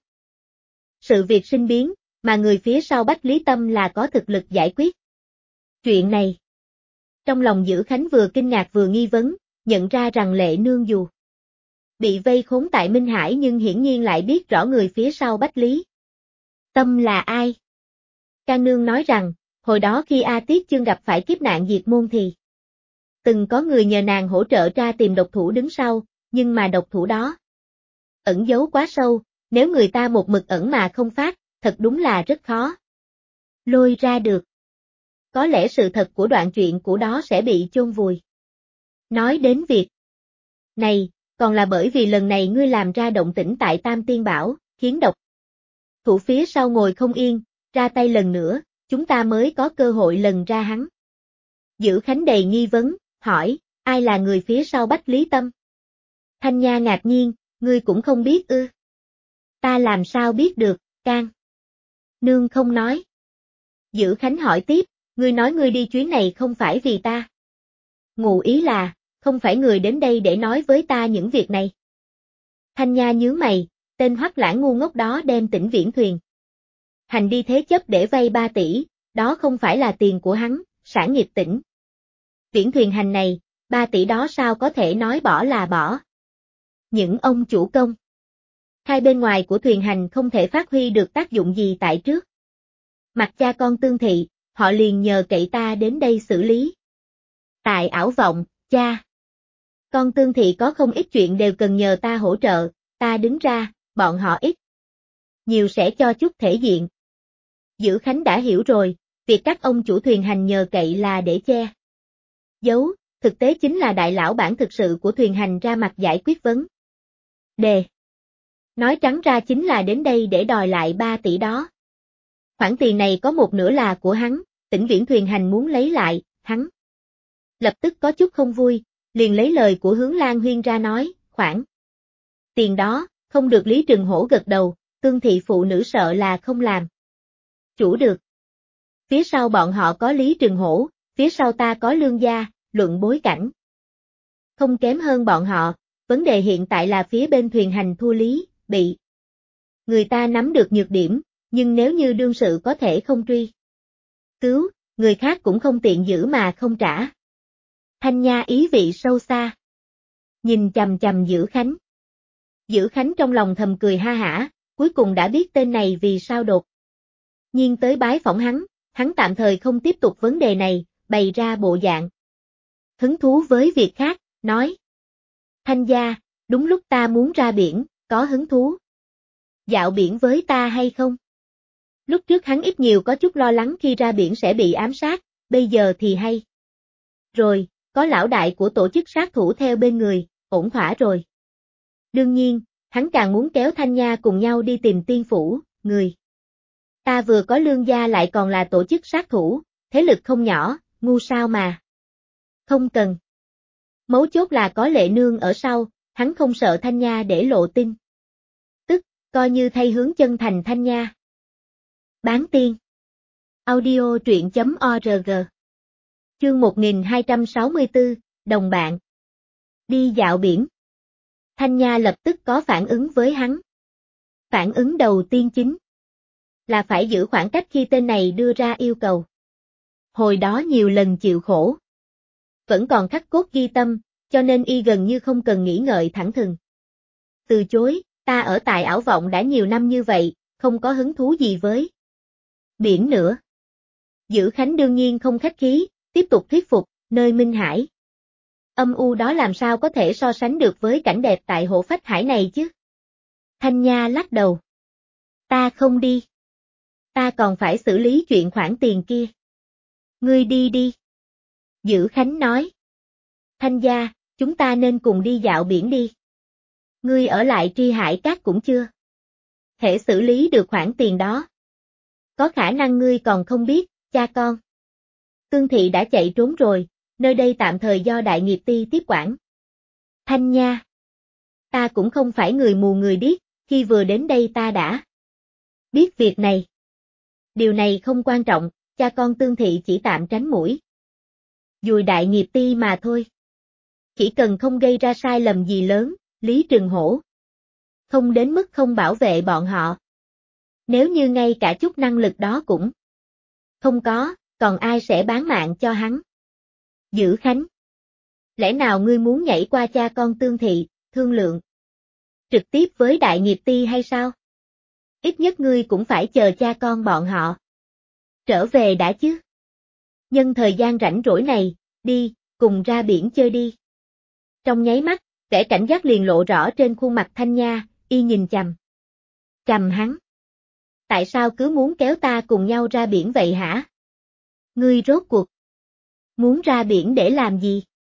sự việc sinh biến, mà người phía sau Bách Lý Tâm là có thực lực giải quyết chuyện này. Trong lòng Giữ Khánh vừa kinh ngạc vừa nghi vấn, nhận ra rằng Lệ Nương dù bị vây khốn tại Minh Hải nhưng hiển nhiên lại biết rõ người phía sau Bách Lý Tâm là ai. Can Nương nói rằng, hồi đó khi A Tiết Chương gặp phải kiếp nạn diệt môn thì từng có người nhờ nàng hỗ trợ tra tìm độc thủ đứng sau, nhưng mà độc thủ đó ẩn giấu quá sâu, nếu người ta một mực ẩn mà không phát, thật đúng là rất khó lôi ra được. Có lẽ sự thật của đoạn chuyện của đó sẽ bị chôn vùi. Nói đến việc này, còn là bởi vì lần này ngươi làm ra động tĩnh tại Tam Tiên Bảo, khiến độc thủ phía sau ngồi không yên, ra tay lần nữa, chúng ta mới có cơ hội lần ra hắn. Giữ Khánh đầy nghi vấn, hỏi, ai là người phía sau Bách Lý Tâm? Thanh Nha ngạc nhiên, ngươi cũng không biết ư? Ta làm sao biết được, Can Nương không nói. Giữ Khánh hỏi tiếp, ngươi nói ngươi đi chuyến này không phải vì ta. Ngụ ý là, không phải người đến đây để nói với ta những việc này. Thanh Nha nhướng mày, tên hoắc lãng ngu ngốc đó đem Tĩnh Viễn thuyền hành đi thế chấp để vay 3 tỷ, đó không phải là tiền của hắn, sản nghiệp Tĩnh Viễn thuyền hành này, 3 tỷ đó sao có thể nói bỏ là bỏ. Những ông chủ công hai bên ngoài của thuyền hành không thể phát huy được tác dụng gì tại trước mặt cha con Tương Thị, họ liền nhờ cậy ta đến đây xử lý. Tại ảo vọng, cha con Tương Thị có không ít chuyện đều cần nhờ ta hỗ trợ, ta đứng ra, bọn họ ít nhiều sẽ cho chút thể diện. Giữ Khánh đã hiểu rồi, việc các ông chủ thuyền hành nhờ cậy là để che giấu, thực tế chính là đại lão bản thực sự của thuyền hành ra mặt giải quyết vấn đề. Nói trắng ra chính là đến đây để đòi lại 3 tỷ đó. Khoản tiền này có một nửa là của hắn, Tĩnh Viễn thuyền hành muốn lấy lại, hắn lập tức có chút không vui, liền lấy lời của Hướng Lan Huyên ra nói, khoản tiền đó, không được. Lý Trừng Hổ gật đầu, Tương Thị phụ nữ sợ là không làm chủ được. Phía sau bọn họ có Lý Trừng Hổ, phía sau ta có Lương gia, luận bối cảnh không kém hơn bọn họ, vấn đề hiện tại là phía bên thuyền hành thua Lý, bị người ta nắm được nhược điểm, nhưng nếu như đương sự có thể không truy cứu, người khác cũng không tiện giữ mà không trả. Thanh Nha ý vị sâu xa, nhìn chằm chằm Giữ Khánh. Giữ Khánh trong lòng thầm cười ha hả, cuối cùng đã biết tên này vì sao đột nhiên tới bái phỏng hắn tạm thời không tiếp tục vấn đề này, bày ra bộ dạng hứng thú với việc khác, nói. Thanh gia, đúng lúc ta muốn ra biển, có hứng thú dạo biển với ta hay không? Lúc trước hắn ít nhiều có chút lo lắng khi ra biển sẽ bị ám sát, bây giờ thì hay rồi, có lão đại của tổ chức sát thủ theo bên người, ổn thỏa rồi. Đương nhiên, hắn càng muốn kéo Thanh Nha cùng nhau đi tìm tiên phủ, người ta vừa có Lương gia lại còn là tổ chức sát thủ, thế lực không nhỏ, ngu sao mà Không cần. Mấu chốt là có Lệ Nương ở sau, hắn không sợ Thanh Nha để lộ tin. Tức, coi như thay hướng chân thành Thanh Nha. Bán tiên. Audio truyện.org. Chương 1264, đồng bạn. Đi dạo biển. Thanh Nha lập tức có phản ứng với hắn. Phản ứng đầu tiên chính là phải giữ khoảng cách khi tên này đưa ra yêu cầu. Hồi đó nhiều lần chịu khổ. Vẫn còn khắc cốt ghi tâm, cho nên y gần như không cần nghĩ ngợi thẳng thừng. Từ chối, ta ở tại ảo vọng đã nhiều năm như vậy, không có hứng thú gì với biển nữa. Dữ Khánh đương nhiên không khách khí, tiếp tục thuyết phục, nơi Minh Hải. Âm u đó làm sao có thể so sánh được với cảnh đẹp tại Hộ Phách Hải này chứ? Thanh Nha lắc đầu. Ta không đi. Ta còn phải xử lý chuyện khoản tiền kia. Ngươi đi đi. Dữ Khánh nói. Thanh gia, chúng ta nên cùng đi dạo biển đi. Ngươi ở lại Tri Hải Cát cũng chưa thể xử lý được khoản tiền đó. Có khả năng ngươi còn không biết, cha con. Tương Thị đã chạy trốn rồi, nơi đây tạm thời do Đại Nghiệp Ty tiếp quản. Thanh Nha. Ta cũng không phải người mù người điếc, khi vừa đến đây ta đã biết việc này. Điều này không quan trọng, cha con Tương Thị chỉ tạm tránh mũi dùi Đại Nghiệp Ty mà thôi. Chỉ cần không gây ra sai lầm gì lớn, Lý Trừng Hổ không đến mức không bảo vệ bọn họ. Nếu như ngay cả chút năng lực đó cũng không có, còn ai sẽ bán mạng cho hắn? Dữ Khánh. Lẽ nào ngươi muốn nhảy qua cha con Tương Thị, thương lượng trực tiếp với Đại Nghiệp Ty hay sao? Ít nhất ngươi cũng phải chờ cha con bọn họ trở về đã chứ. Nhân thời gian rảnh rỗi này, đi, cùng ra biển chơi đi. Trong nháy mắt, vẻ cảnh giác liền lộ rõ trên khuôn mặt Thanh Nha, y nhìn chằm hắn. Tại sao cứ muốn kéo ta cùng nhau ra biển vậy hả? Ngươi rốt cuộc muốn ra biển để làm gì?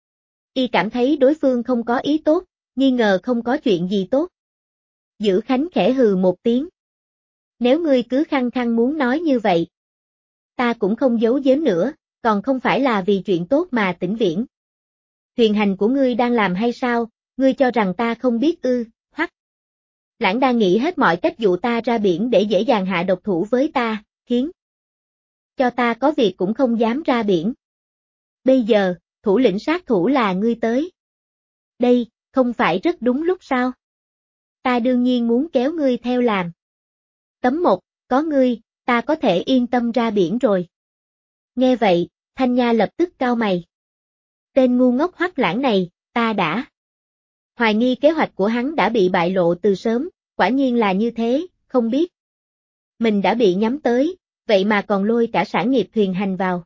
Y cảm thấy đối phương không có ý tốt, nghi ngờ không có chuyện gì tốt. Dữ Khánh khẽ hừ một tiếng. Nếu ngươi cứ khăng khăng muốn nói như vậy, ta cũng không giấu giếm nữa, còn không phải là vì chuyện tốt mà Tĩnh Viễn. Thuyền hành của ngươi đang làm hay sao, ngươi cho rằng ta không biết ư, Hoắc Lãng đang nghĩ hết mọi cách dụ ta ra biển để dễ dàng hạ độc thủ với ta, khiến cho ta có việc cũng không dám ra biển. Bây giờ, thủ lĩnh sát thủ là ngươi tới. Đây, không phải rất đúng lúc sao? Ta đương nhiên muốn kéo ngươi theo làm. Tấm 1, có ngươi, ta có thể yên tâm ra biển rồi. Nghe vậy, Thanh Nha lập tức cau mày. Tên ngu ngốc Hoắc Lãng này, ta đã hoài nghi kế hoạch của hắn đã bị bại lộ từ sớm, quả nhiên là như thế, không biết. Mình đã bị nhắm tới, vậy mà còn lôi cả sản nghiệp thuyền hành vào.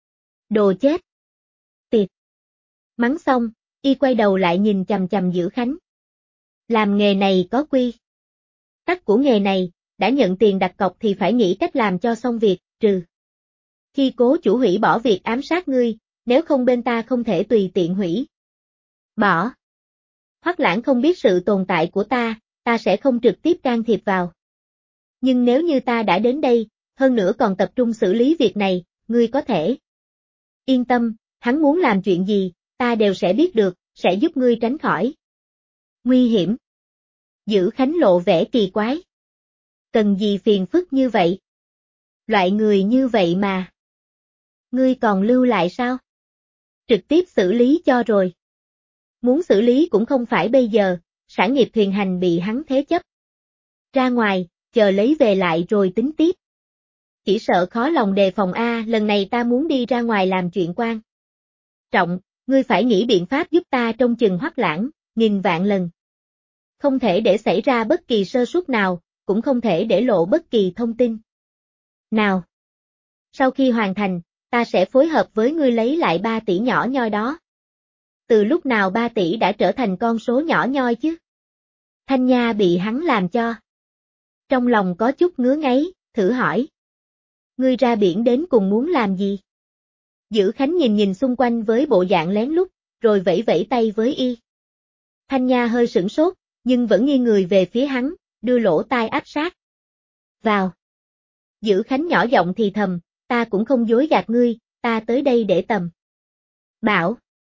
Đồ chết. Tiệt. Mắng xong, y quay đầu lại nhìn chằm chằm Dữ Khánh. Làm nghề này có quy tắc của nghề này, đã nhận tiền đặt cọc thì phải nghĩ cách làm cho xong việc, trừ khi cố chủ hủy bỏ việc ám sát ngươi, nếu không bên ta không thể tùy tiện hủy bỏ. Hoắc Lãng không biết sự tồn tại của ta sẽ không trực tiếp can thiệp vào. Nhưng nếu như ta đã đến đây, hơn nữa còn tập trung xử lý việc này, ngươi có thể yên tâm, hắn muốn làm chuyện gì, ta đều sẽ biết được, sẽ giúp ngươi tránh khỏi nguy hiểm. Dữ Khánh lộ vẻ kỳ quái. Cần gì phiền phức như vậy? Loại người như vậy mà. Ngươi còn lưu lại sao? Trực tiếp xử lý cho rồi. Muốn xử lý cũng không phải bây giờ, sản nghiệp thuyền hành bị hắn thế chấp. Ra ngoài, chờ lấy về lại rồi tính tiếp. Chỉ sợ khó lòng đề phòng lần này ta muốn đi ra ngoài làm chuyện quan trọng, ngươi phải nghĩ biện pháp giúp ta trông chừng Hoắc Lãng, nghìn vạn lần. Không thể để xảy ra bất kỳ sơ suất nào, cũng không thể để lộ bất kỳ thông tin nào. Sau khi hoàn thành, ta sẽ phối hợp với ngươi lấy lại 3 tỷ nhỏ nhoi đó. Từ lúc nào 3 tỷ đã trở thành con số nhỏ nhoi chứ? Thanh Nha bị hắn làm cho trong lòng có chút ngứa ngáy, thử hỏi. Ngươi ra biển đến cùng muốn làm gì? Dữ Khánh nhìn xung quanh với bộ dạng lén lút, rồi vẫy vẫy tay với y. Thanh Nha hơi sửng sốt, nhưng vẫn nghiêng người về phía hắn, đưa lỗ tai áp sát vào. Dữ Khánh nhỏ giọng thì thầm, ta cũng không dối gạt ngươi, ta tới đây để tầm bảo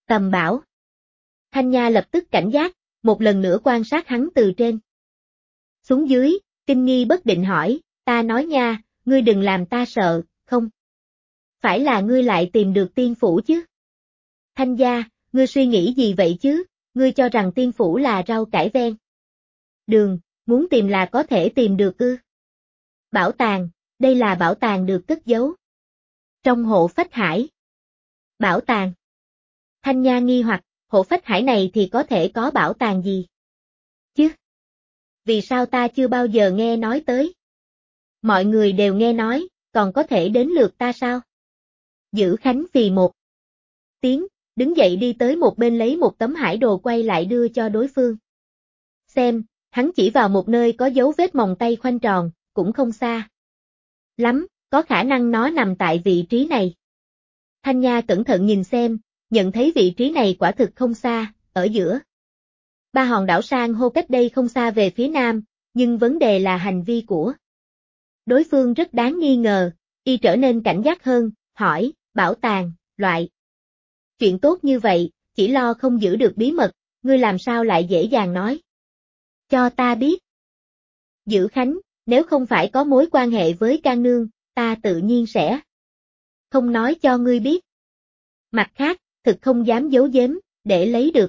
Tầm bảo. Thanh Nha lập tức cảnh giác, một lần nữa quan sát hắn từ trên xuống dưới, kinh nghi bất định hỏi, ta nói nha, ngươi đừng làm ta sợ, không phải là ngươi lại tìm được tiên phủ chứ? Thanh gia, ngươi suy nghĩ gì vậy chứ, ngươi cho rằng tiên phủ là rau cải ven đường, muốn tìm là có thể tìm được ư? Bảo tàng, đây là bảo tàng được cất giấu trong hộ phách hải. Bảo tàng? Thanh Nha nghi hoặc, hộ phách hải này thì có thể có bảo tàng gì chứ? Vì sao ta chưa bao giờ nghe nói tới? Mọi người đều nghe nói, còn có thể đến lượt ta sao? Dữ Khánh phì một tiếng, đứng dậy đi tới một bên lấy một tấm hải đồ quay lại đưa cho đối phương. Xem, hắn chỉ vào một nơi có dấu vết mòng tay khoanh tròn, cũng không xa lắm, có khả năng nó nằm tại vị trí này. Thanh Nha cẩn thận nhìn xem, nhận thấy vị trí này quả thực không xa, ở giữa ba hòn đảo san hô cách đây không xa về phía nam, nhưng vấn đề là hành vi của đối phương rất đáng nghi ngờ, y trở nên cảnh giác hơn, hỏi, bảo tàng, loại chuyện tốt như vậy, chỉ lo không giữ được bí mật, ngươi làm sao lại dễ dàng nói cho ta biết? Dữ Khánh, nếu không phải có mối quan hệ với Can Nương, ta tự nhiên sẽ không nói cho ngươi biết. Mặt khác, thực không dám giấu giếm, để lấy được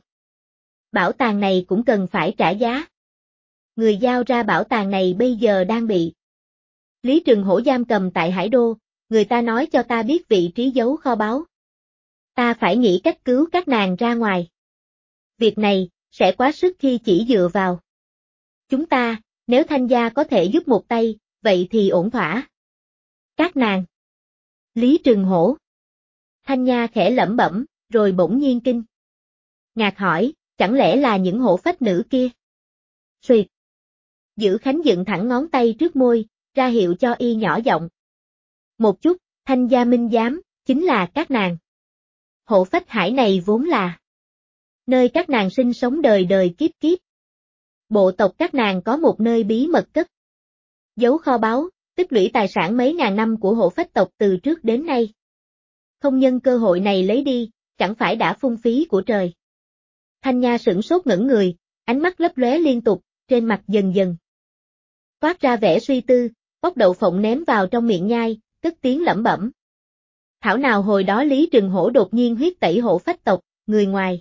bảo tàng này cũng cần phải trả giá. Người giao ra bảo tàng này bây giờ đang bị Lý Trừng Hổ giam cầm tại Hải Đô, người ta nói cho ta biết vị trí giấu kho báu. Ta phải nghĩ cách cứu các nàng ra ngoài. Việc này, sẽ quá sức khi chỉ dựa vào chúng ta, nếu Thanh gia có thể giúp một tay, vậy thì ổn thỏa. Các nàng. Lý Trừng Hổ. Thanh Nha khẽ lẩm bẩm, rồi bỗng nhiên kinh ngạc hỏi, chẳng lẽ là những hổ phách nữ kia? Xuyệt. Dữ Khánh dựng thẳng ngón tay trước môi, ra hiệu cho y nhỏ giọng. Một chút, Thanh gia minh giám, chính là các nàng. Hộ phách hải này vốn là nơi các nàng sinh sống đời đời kiếp kiếp. Bộ tộc các nàng có một nơi bí mật cất giấu kho báu, tích lũy tài sản mấy ngàn năm của hộ phách tộc từ trước đến nay. Không nhân cơ hội này lấy đi, chẳng phải đã phung phí của trời. Thanh Nha sửng sốt ngẩn người, ánh mắt lấp lóe liên tục, trên mặt dần dần toát ra vẻ suy tư, bóc đậu phộng ném vào trong miệng nhai, cất tiếng lẩm bẩm. Thảo nào hồi đó Lý Trừng Hổ đột nhiên huyết tẩy hộ phách tộc, người ngoài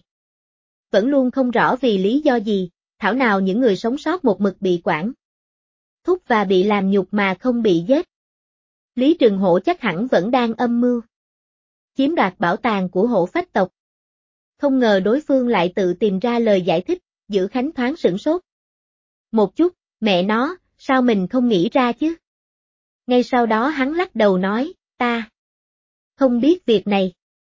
vẫn luôn không rõ vì lý do gì, thảo nào những người sống sót một mực bị quản thúc và bị làm nhục mà không bị giết. Lý Trừng Hổ chắc hẳn vẫn đang âm mưu chiếm đoạt bảo tàng của hộ phách tộc. Không ngờ đối phương lại tự tìm ra lời giải thích, Dữ Khánh thoáng sửng sốt. Một chút, mẹ nó, sao mình không nghĩ ra chứ? Ngay sau đó hắn lắc đầu nói, ta không biết việc này.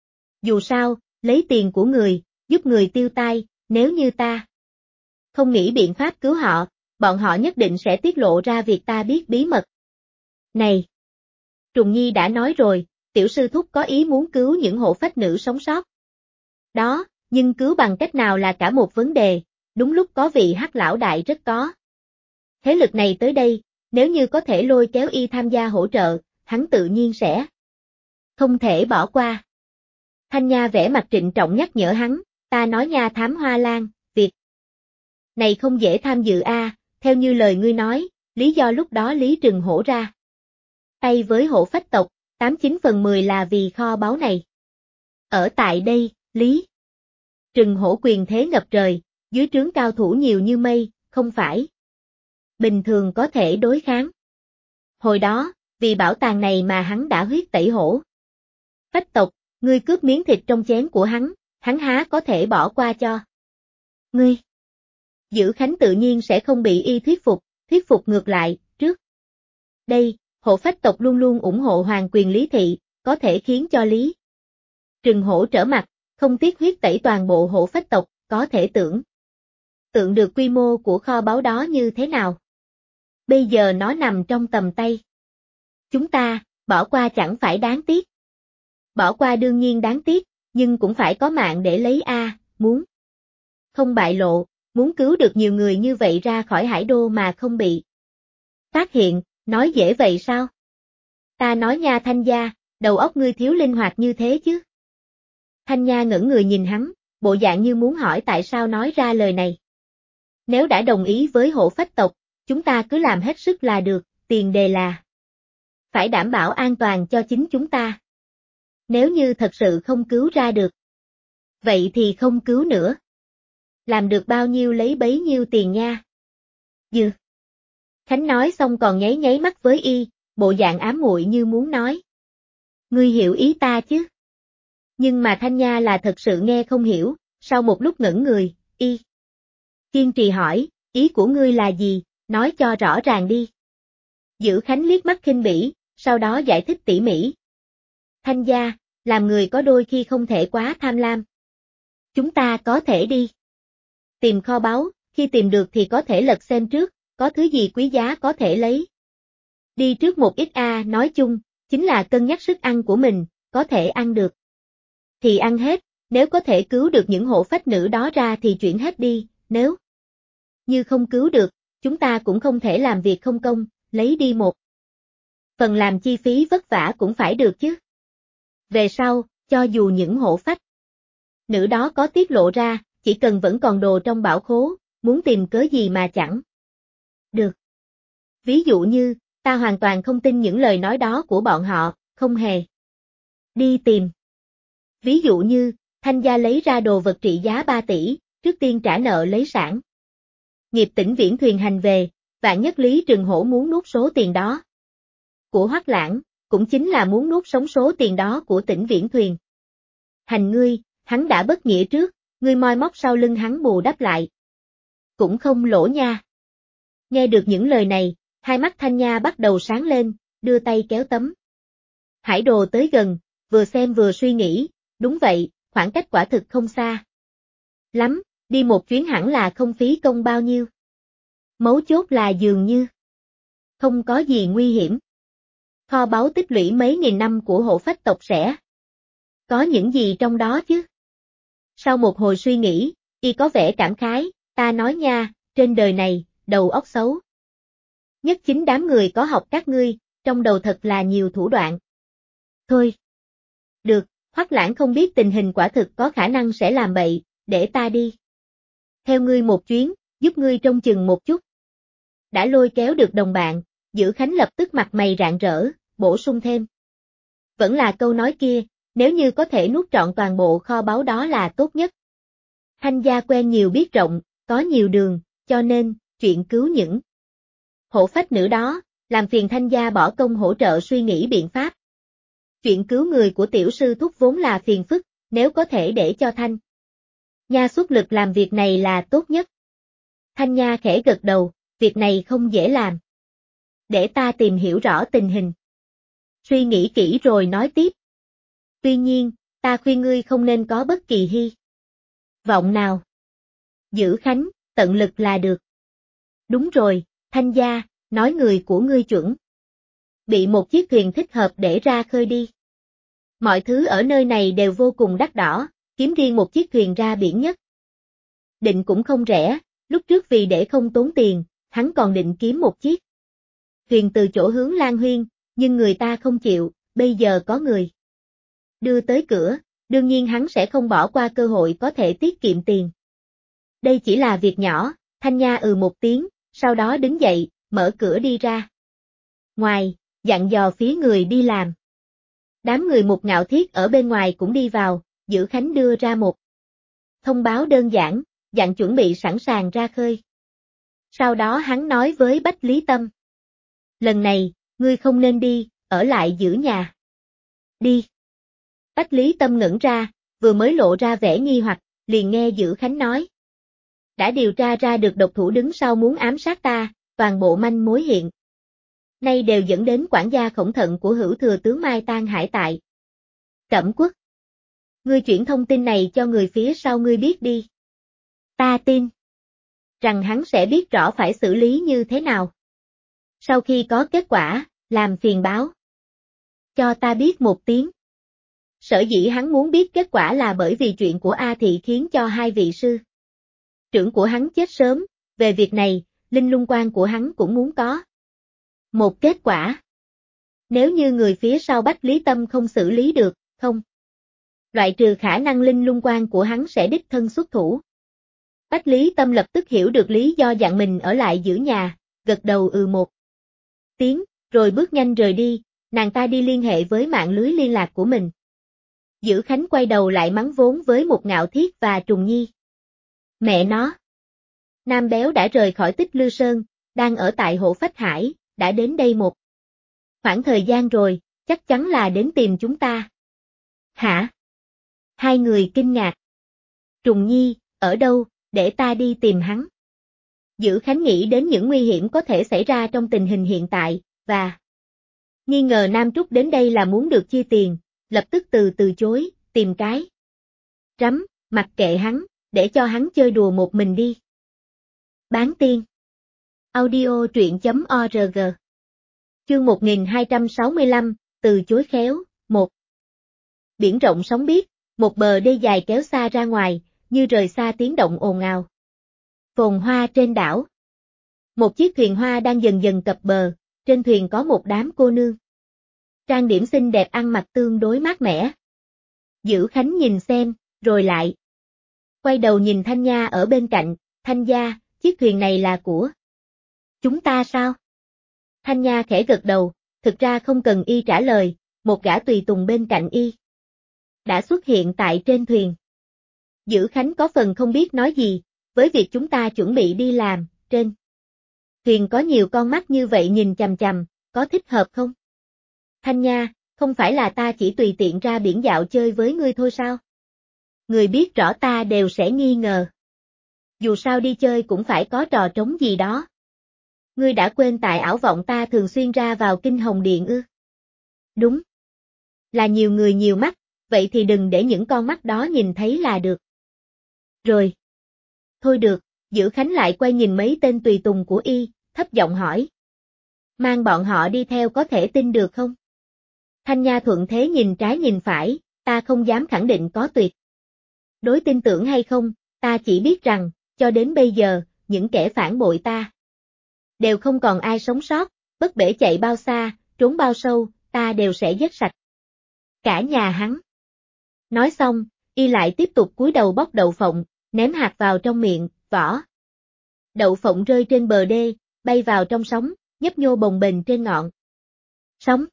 Dù sao, lấy tiền của người, giúp người tiêu tai, nếu như ta không nghĩ biện pháp cứu họ, bọn họ nhất định sẽ tiết lộ ra việc ta biết bí mật. Này! Trùng Nhi đã nói rồi, tiểu sư thúc có ý muốn cứu những hộ phách nữ sống sót. Đó, nhưng cứu bằng cách nào là cả một vấn đề, đúng lúc có vị Hắc lão đại rất có thế lực này tới đây, nếu như có thể lôi kéo y tham gia hỗ trợ, hắn tự nhiên sẽ không thể bỏ qua. Thanh Nha vẻ mặt trịnh trọng nhắc nhở hắn, ta nói nha Thám Hoa Lan, việc này không dễ tham dự theo như lời ngươi nói, lý do lúc đó Lý Trừng Hổ ra tay với hộ phách tộc, 89/10 là vì kho báu này. Ở tại đây, Lý Trừng Hổ quyền thế ngập trời, dưới trướng cao thủ nhiều như mây, không phải bình thường có thể đối kháng. Hồi đó, vì bảo tàng này mà hắn đã huyết tẩy hổ phách tộc, ngươi cướp miếng thịt trong chén của hắn há có thể bỏ qua cho ngươi. Dữ Khánh tự nhiên sẽ không bị y thuyết phục ngược lại, trước đây, hộ phách tộc luôn luôn ủng hộ hoàng quyền Lý Thị, có thể khiến cho Lý Trừng Hổ trở mặt, không tiếc huyết tẩy toàn bộ hộ phách tộc, có thể tưởng tượng được quy mô của kho báu đó như thế nào. Bây giờ nó nằm trong tầm tay chúng ta, bỏ qua chẳng phải đáng tiếc. Bỏ qua đương nhiên đáng tiếc, nhưng cũng phải có mạng để lấy muốn không bại lộ, muốn cứu được nhiều người như vậy ra khỏi Hải Đô mà không bị phát hiện, nói dễ vậy sao? Ta nói nha Thanh gia, đầu óc ngươi thiếu linh hoạt như thế chứ? Thanh Nha ngẩn người nhìn hắn, bộ dạng như muốn hỏi tại sao nói ra lời này. Nếu đã đồng ý với Hổ Phách tộc, chúng ta cứ làm hết sức là được, tiền đề là phải đảm bảo an toàn cho chính chúng ta. Nếu như thật sự không cứu ra được, vậy thì không cứu nữa. Làm được bao nhiêu lấy bấy nhiêu tiền nha. Dừ. Khánh nói xong còn nháy nháy mắt với y, bộ dạng ám muội như muốn nói. Ngươi hiểu ý ta chứ? Nhưng mà Thanh Nha là thật sự nghe không hiểu, sau một lúc ngẩn người, y kiên trì hỏi, ý của ngươi là gì, nói cho rõ ràng đi. Dữ Khánh liếc mắt khinh bỉ, sau đó giải thích tỉ mỉ. Thanh gia, làm người có đôi khi không thể quá tham lam. Chúng ta có thể đi tìm kho báu, khi tìm được thì có thể lật xem trước, có thứ gì quý giá có thể lấy. Đi trước một ít nói chung, chính là cân nhắc sức ăn của mình, có thể ăn được thì ăn hết, nếu có thể cứu được những hộ phách nữ đó ra thì chuyển hết đi, nếu như không cứu được, chúng ta cũng không thể làm việc không công, lấy đi một phần làm chi phí vất vả cũng phải được chứ. Về sau, cho dù những hộ phách nữ đó có tiết lộ ra, chỉ cần vẫn còn đồ trong bảo khố, muốn tìm cớ gì mà chẳng được. Ví dụ như, ta hoàn toàn không tin những lời nói đó của bọn họ, không hề đi tìm. Ví dụ như, Thanh gia lấy ra đồ vật trị giá 3 tỷ, trước tiên trả nợ lấy sản. Nghiệp Tĩnh Viễn thuyền hành về, vạn nhất Lý Trừng Hổ muốn nuốt số tiền đó của Hoắc Lãng, cũng chính là muốn nuốt sống số tiền đó của Tĩnh Viễn thuyền. Hành ngươi, hắn đã bất nghĩa trước, ngươi moi móc sau lưng hắn bù đắp lại. Cũng không lỗ nha. Nghe được những lời này, hai mắt Thanh Nha bắt đầu sáng lên, đưa tay kéo tấm hải đồ tới gần, vừa xem vừa suy nghĩ, đúng vậy, khoảng cách quả thực không xa lắm, đi một chuyến hẳn là không phí công bao nhiêu. Mấu chốt là dường như không có gì nguy hiểm. Kho báu tích lũy mấy nghìn năm của Hộ Phách tộc sẽ có những gì trong đó chứ? Sau một hồi suy nghĩ, y có vẻ cảm khái, ta nói nha, trên đời này, đầu óc xấu nhất chính đám người có học các ngươi, trong đầu thật là nhiều thủ đoạn. Thôi. Được, Hoắc Lãng không biết tình hình quả thực có khả năng sẽ làm bậy, để ta đi theo ngươi một chuyến, giúp ngươi trông chừng một chút. Đã lôi kéo được đồng bạn, Dữ Khánh lập tức mặt mày rạng rỡ, bổ sung thêm. Vẫn là câu nói kia, nếu như có thể nuốt trọn toàn bộ kho báu đó là tốt nhất. Thanh gia quen nhiều biết rộng, có nhiều đường, cho nên, chuyện cứu những hộ phách nữ đó, làm phiền Thanh gia bỏ công hỗ trợ suy nghĩ biện pháp. Chuyện cứu người của tiểu sư thúc vốn là phiền phức, nếu có thể để cho Thanh Nha xuất lực làm việc này là tốt nhất. Thanh Nha khẽ gật đầu, việc này không dễ làm. Để ta tìm hiểu rõ tình hình. Suy nghĩ kỹ rồi nói tiếp. Tuy nhiên, ta khuyên ngươi không nên có bất kỳ hy vọng nào. Dữ Khánh, tận lực là được. Đúng rồi, Thanh gia, nói người của ngươi chuẩn bị một chiếc thuyền thích hợp để ra khơi đi. Mọi thứ ở nơi này đều vô cùng đắt đỏ, kiếm riêng một chiếc thuyền ra biển nhất định cũng không rẻ, lúc trước vì để không tốn tiền, hắn còn định kiếm một chiếc thuyền từ chỗ hướng Lan Huyên, nhưng người ta không chịu, bây giờ có người đưa tới cửa, đương nhiên hắn sẽ không bỏ qua cơ hội có thể tiết kiệm tiền. Đây chỉ là việc nhỏ, Thanh Nha một tiếng, sau đó đứng dậy, mở cửa đi ra. Ngoài, dặn dò phía người đi làm. Đám người Mục Ngạo Thiết ở bên ngoài cũng đi vào, Dữ Khánh đưa ra một thông báo đơn giản, dặn chuẩn bị sẵn sàng ra khơi. Sau đó hắn nói với Bách Lý Tâm. Lần này, ngươi không nên đi, ở lại giữ nhà. Đi. Bách Lý Tâm ngẩn ra, vừa mới lộ ra vẻ nghi hoặc, liền nghe Dữ Khánh nói. Đã điều tra ra được độc thủ đứng sau muốn ám sát ta, toàn bộ manh mối hiện nay đều dẫn đến quản gia Khổng Thận của Hữu Thừa tướng Mai Tang Hải tại Cẩm Quốc. Ngươi chuyển thông tin này cho người phía sau ngươi biết đi. Ta tin rằng hắn sẽ biết rõ phải xử lý như thế nào. Sau khi có kết quả, làm phiền báo cho ta biết một tiếng. Sở dĩ hắn muốn biết kết quả là bởi vì chuyện của A Thị khiến cho hai vị sư trưởng của hắn chết sớm, về việc này, linh lung quan của hắn cũng muốn có một kết quả. Nếu như người phía sau Bách Lý Tâm không xử lý được, không Loại trừ khả năng linh lung quan của hắn sẽ đích thân xuất thủ. Bách Lý Tâm lập tức hiểu được lý do dặn mình ở lại giữ nhà, gật đầu một tiếng, rồi bước nhanh rời đi, nàng ta đi liên hệ với mạng lưới liên lạc của mình. Dữ Khánh quay đầu lại mắng vốn với một Ngạo Thiết và Trùng Nhi. Mẹ nó! Nam Béo đã rời khỏi Tích Lư Sơn, đang ở tại Hộ Phách Hải, đã đến đây một khoảng thời gian rồi, chắc chắn là đến tìm chúng ta. Hả? Hai người kinh ngạc. Trùng Nhi, ở đâu, để ta đi tìm hắn. Dữ Khánh nghĩ đến những nguy hiểm có thể xảy ra trong tình hình hiện tại, và nghi ngờ Nam Trúc đến đây là muốn được chia tiền, lập tức từ chối, tìm cái rắm, mặc kệ hắn, để cho hắn chơi đùa một mình đi. Bán tiên. Audio truyện.org. Chương 1265, từ chối khéo, 1. Biển rộng sóng biếc, một bờ đê dài kéo xa ra ngoài, như rời xa tiếng động ồn ào. Phồn hoa trên đảo. Một chiếc thuyền hoa đang dần dần cập bờ, trên thuyền có một đám cô nương. Trang điểm xinh đẹp ăn mặc tương đối mát mẻ. Dữ Khánh nhìn xem, rồi lại. Quay đầu nhìn Thanh Nha ở bên cạnh, Thanh gia, chiếc thuyền này là của chúng ta sao? Thanh Nha khẽ gật đầu, thực ra không cần y trả lời, một gã tùy tùng bên cạnh y đã xuất hiện tại trên thuyền. Dữ Khánh có phần không biết nói gì, với việc chúng ta chuẩn bị đi làm, trên thuyền có nhiều con mắt như vậy nhìn chằm chằm, có thích hợp không? Thanh Nha, không phải là ta chỉ tùy tiện ra biển dạo chơi với ngươi thôi sao? Người biết rõ ta đều sẽ nghi ngờ. Dù sao đi chơi cũng phải có trò trống gì đó. Ngươi đã quên tại ảo vọng ta thường xuyên ra vào Kinh Hồng Điện ư? Đúng. Là nhiều người nhiều mắt, vậy thì đừng để những con mắt đó nhìn thấy là được. Rồi. Thôi được, Dữ Khánh lại quay nhìn mấy tên tùy tùng của y, thấp giọng hỏi. Mang bọn họ đi theo có thể tin được không? Thanh Nha thuận thế nhìn trái nhìn phải, ta không dám khẳng định có tuyệt đối tin tưởng hay không, ta chỉ biết rằng, cho đến bây giờ, những kẻ phản bội ta đều không còn ai sống sót, bất bể chạy bao xa, trốn bao sâu, ta đều sẽ giết sạch cả nhà hắn. Nói xong, y lại tiếp tục cúi đầu bóc đậu phộng, ném hạt vào trong miệng, vỏ đậu phộng rơi trên bờ đê, bay vào trong sóng, nhấp nhô bồng bềnh trên ngọn sóng.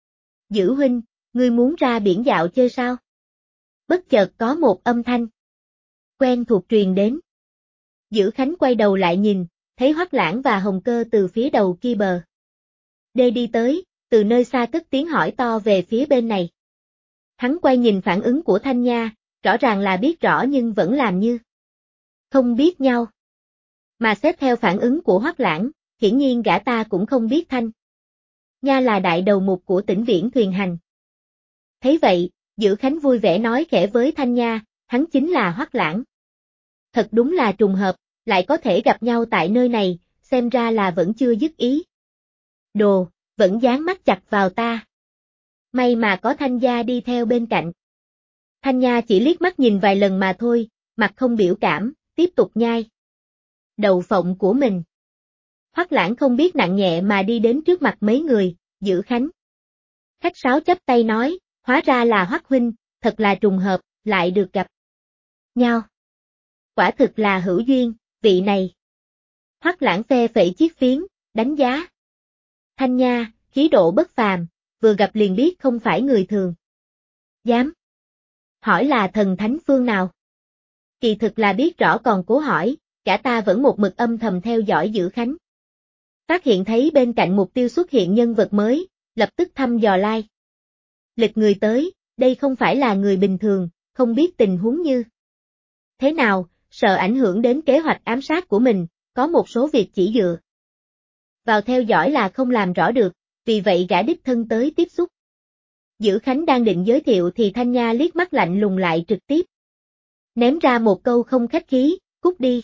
Dữ huynh, ngươi muốn ra biển dạo chơi sao? Bất chợt có một âm thanh quen thuộc truyền đến. Dữ Khánh quay đầu lại nhìn, thấy Hoắc Lãng và Hồng Cơ từ phía đầu kia bờ đê đi tới, từ nơi xa cất tiếng hỏi to về phía bên này. Hắn quay nhìn phản ứng của Thanh Nha, rõ ràng là biết rõ nhưng vẫn làm như không biết nhau. Mà xếp theo phản ứng của Hoắc Lãng, hiển nhiên gã ta cũng không biết Thanh Nha là đại đầu mục của Tĩnh Viễn thuyền hành. Thấy vậy, Dữ Khánh vui vẻ nói khẽ với Thanh Nha, hắn chính là Hoắc Lãng. Thật đúng là trùng hợp, lại có thể gặp nhau tại nơi này, xem ra là vẫn chưa dứt ý. Đồ, vẫn dán mắt chặt vào ta. May mà có Thanh gia đi theo bên cạnh. Thanh Nha chỉ liếc mắt nhìn vài lần mà thôi, mặt không biểu cảm, tiếp tục nhai đậu phộng của mình. Hoắc Lãng không biết nặng nhẹ mà đi đến trước mặt mấy người, Dữ Khánh khách sáo chắp tay nói, hóa ra là Hoắc huynh, thật là trùng hợp, lại được gặp nhau. Quả thực là hữu duyên, vị này. Hoắc Lãng phe phẩy chiếc phiến, đánh giá. Thanh Nha, khí độ bất phàm, vừa gặp liền biết không phải người thường. Dám hỏi là thần thánh phương nào? Kỳ thực là biết rõ còn cố hỏi, cả ta vẫn một mực âm thầm theo dõi Dữ Khánh. Phát hiện thấy bên cạnh mục tiêu xuất hiện nhân vật mới, lập tức thăm dò lai. Lịch người tới, đây không phải là người bình thường, không biết tình huống như thế nào, sợ ảnh hưởng đến kế hoạch ám sát của mình, có một số việc chỉ dựa vào theo dõi là không làm rõ được, vì vậy gã đích thân tới tiếp xúc. Dữ Khánh đang định giới thiệu thì Thanh Nha liếc mắt lạnh lùng lại trực tiếp ném ra một câu không khách khí, cút đi.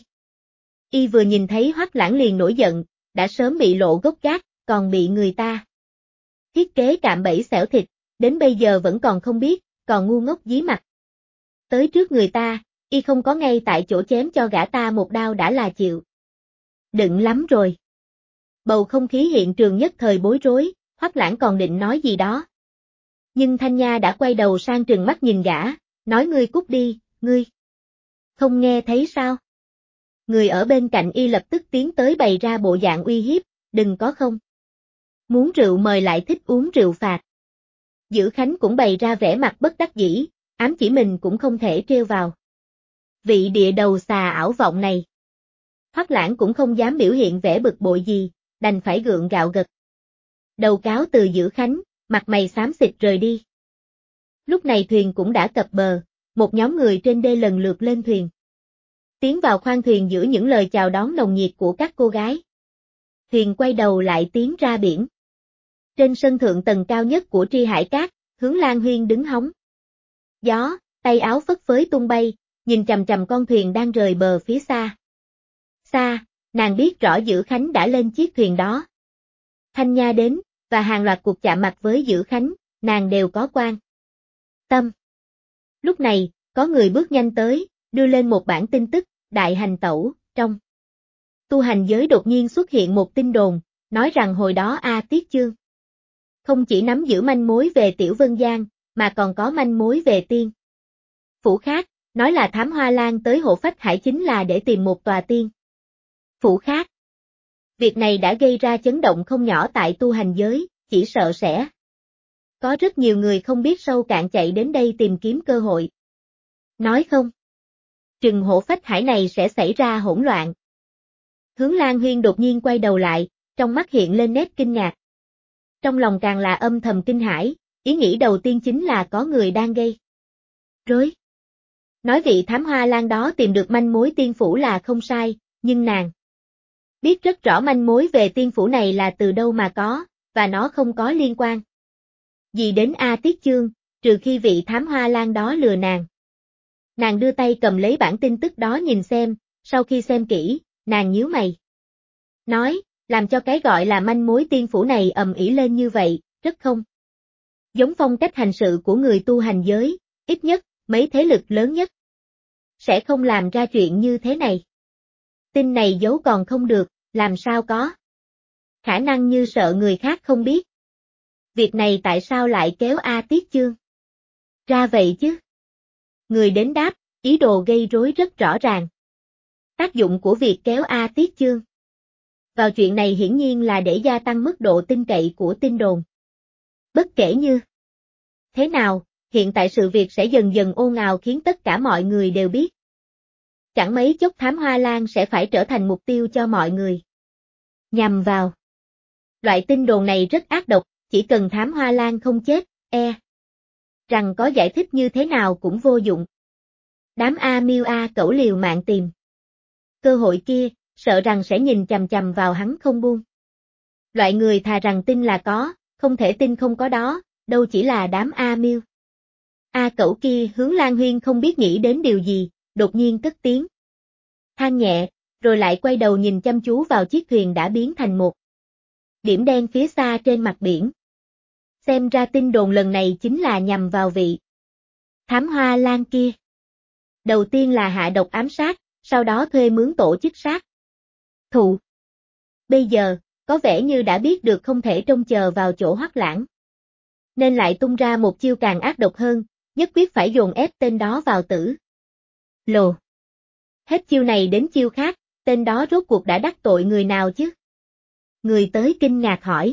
Y vừa nhìn thấy Hoắc Lãng liền nổi giận, đã sớm bị lộ gốc gác, còn bị người ta thiết kế cạm bẫy xẻo thịt, đến bây giờ vẫn còn không biết, còn ngu ngốc dí mặt. Tới trước người ta, y không có ngay tại chỗ chém cho gã ta một đao đã là chịu đựng lắm rồi. Bầu không khí hiện trường nhất thời bối rối, Hoắc Lãng còn định nói gì đó. Nhưng Thanh Nha đã quay đầu sang trừng mắt nhìn gã, nói ngươi cút đi, ngươi. Không nghe thấy sao? Người ở bên cạnh y lập tức tiến tới bày ra bộ dạng uy hiếp, đừng có không. Muốn rượu mời lại thích uống rượu phạt. Dữ Khánh cũng bày ra vẻ mặt bất đắc dĩ, ám chỉ mình cũng không thể trêu vào. Vị địa đầu xà ảo vọng này. Hoắc Lãng cũng không dám biểu hiện vẻ bực bội gì, đành phải gượng gạo gật. Đầu cáo từ Dữ Khánh, mặt mày xám xịt rời đi. Lúc này thuyền cũng đã cập bờ, một nhóm người trên đê lần lượt lên thuyền. Tiến vào khoang thuyền giữa những lời chào đón nồng nhiệt của các cô gái. Thuyền quay đầu lại tiến ra biển. Trên sân thượng tầng cao nhất của Tri Hải Cát, Hướng Lan Huyên đứng hóng gió, tay áo phất phới tung bay, nhìn chằm chằm con thuyền đang rời bờ phía xa. Xa, nàng biết rõ Dữ Khánh đã lên chiếc thuyền đó. Thanh Nha đến, và hàng loạt cuộc chạm mặt với Dữ Khánh, nàng đều có quan tâm. Lúc này, có người bước nhanh tới, đưa lên một bản tin tức, Đại Hành Tẩu, trong tu hành giới đột nhiên xuất hiện một tin đồn, nói rằng hồi đó A Tiết Chương không chỉ nắm giữ manh mối về Tiểu Vân Giang, mà còn có manh mối về tiên phủ khác, nói là Thám Hoa Lan tới Hộ Phách Hải chính là để tìm một tòa tiên phủ khác. Việc này đã gây ra chấn động không nhỏ tại tu hành giới, chỉ sợ sẽ có rất nhiều người không biết sâu cạn chạy đến đây tìm kiếm cơ hội. Nói không chừng Hộ Phách Hải này sẽ xảy ra hỗn loạn. Hướng Lan Huyên đột nhiên quay đầu lại, trong mắt hiện lên nét kinh ngạc. Trong lòng càng là âm thầm kinh hãi, ý nghĩ đầu tiên chính là có người đang gây rối. Nói vị Thám Hoa Lan đó tìm được manh mối tiên phủ là không sai, nhưng nàng biết rất rõ manh mối về tiên phủ này là từ đâu mà có, và nó không có liên quan gì đến A Tiết Chương, trừ khi vị Thám Hoa Lan đó lừa nàng. Nàng đưa tay cầm lấy bản tin tức đó nhìn xem, sau khi xem kỹ, nàng nhíu mày. Nói, làm cho cái gọi là manh mối tiên phủ này ầm ĩ lên như vậy, rất không giống phong cách hành sự của người tu hành giới, ít nhất, mấy thế lực lớn nhất sẽ không làm ra chuyện như thế này. Tin này giấu còn không được, làm sao có khả năng như sợ người khác không biết. Việc này tại sao lại kéo A Tiết Chương ra vậy chứ? Người đến đáp, ý đồ gây rối rất rõ ràng. Tác dụng của việc kéo A Tiết Chương vào chuyện này hiển nhiên là để gia tăng mức độ tin cậy của tin đồn. Bất kể như thế nào, hiện tại sự việc sẽ dần dần ồn ào khiến tất cả mọi người đều biết. Chẳng mấy chốc Thám Hoa Lan sẽ phải trở thành mục tiêu cho mọi người nhằm vào. Loại tin đồn này rất ác độc, chỉ cần Thám Hoa Lan không chết, rằng có giải thích như thế nào cũng vô dụng. Đám A Miêu A Cẩu liều mạng tìm cơ hội kia, sợ rằng sẽ nhìn chằm chằm vào hắn không buông. Loại người thà rằng tin là có, không thể tin không có đó, đâu chỉ là đám A Miêu A Cẩu kia. Hướng Lan Huyên không biết nghĩ đến điều gì, đột nhiên cất tiếng than nhẹ, rồi lại quay đầu nhìn chăm chú vào chiếc thuyền đã biến thành một điểm đen phía xa trên mặt biển. Xem ra tin đồn lần này chính là nhằm vào vị Thám Hoa Lan kia. Đầu tiên là hạ độc ám sát, sau đó thuê mướn tổ chức sát thủ. Bây giờ, có vẻ như đã biết được không thể trông chờ vào chỗ Hoắc Lãng, nên lại tung ra một chiêu càng ác độc hơn, nhất quyết phải dồn ép tên đó vào tử lồ. Hết chiêu này đến chiêu khác, tên đó rốt cuộc đã đắc tội người nào chứ? Người tới kinh ngạc hỏi.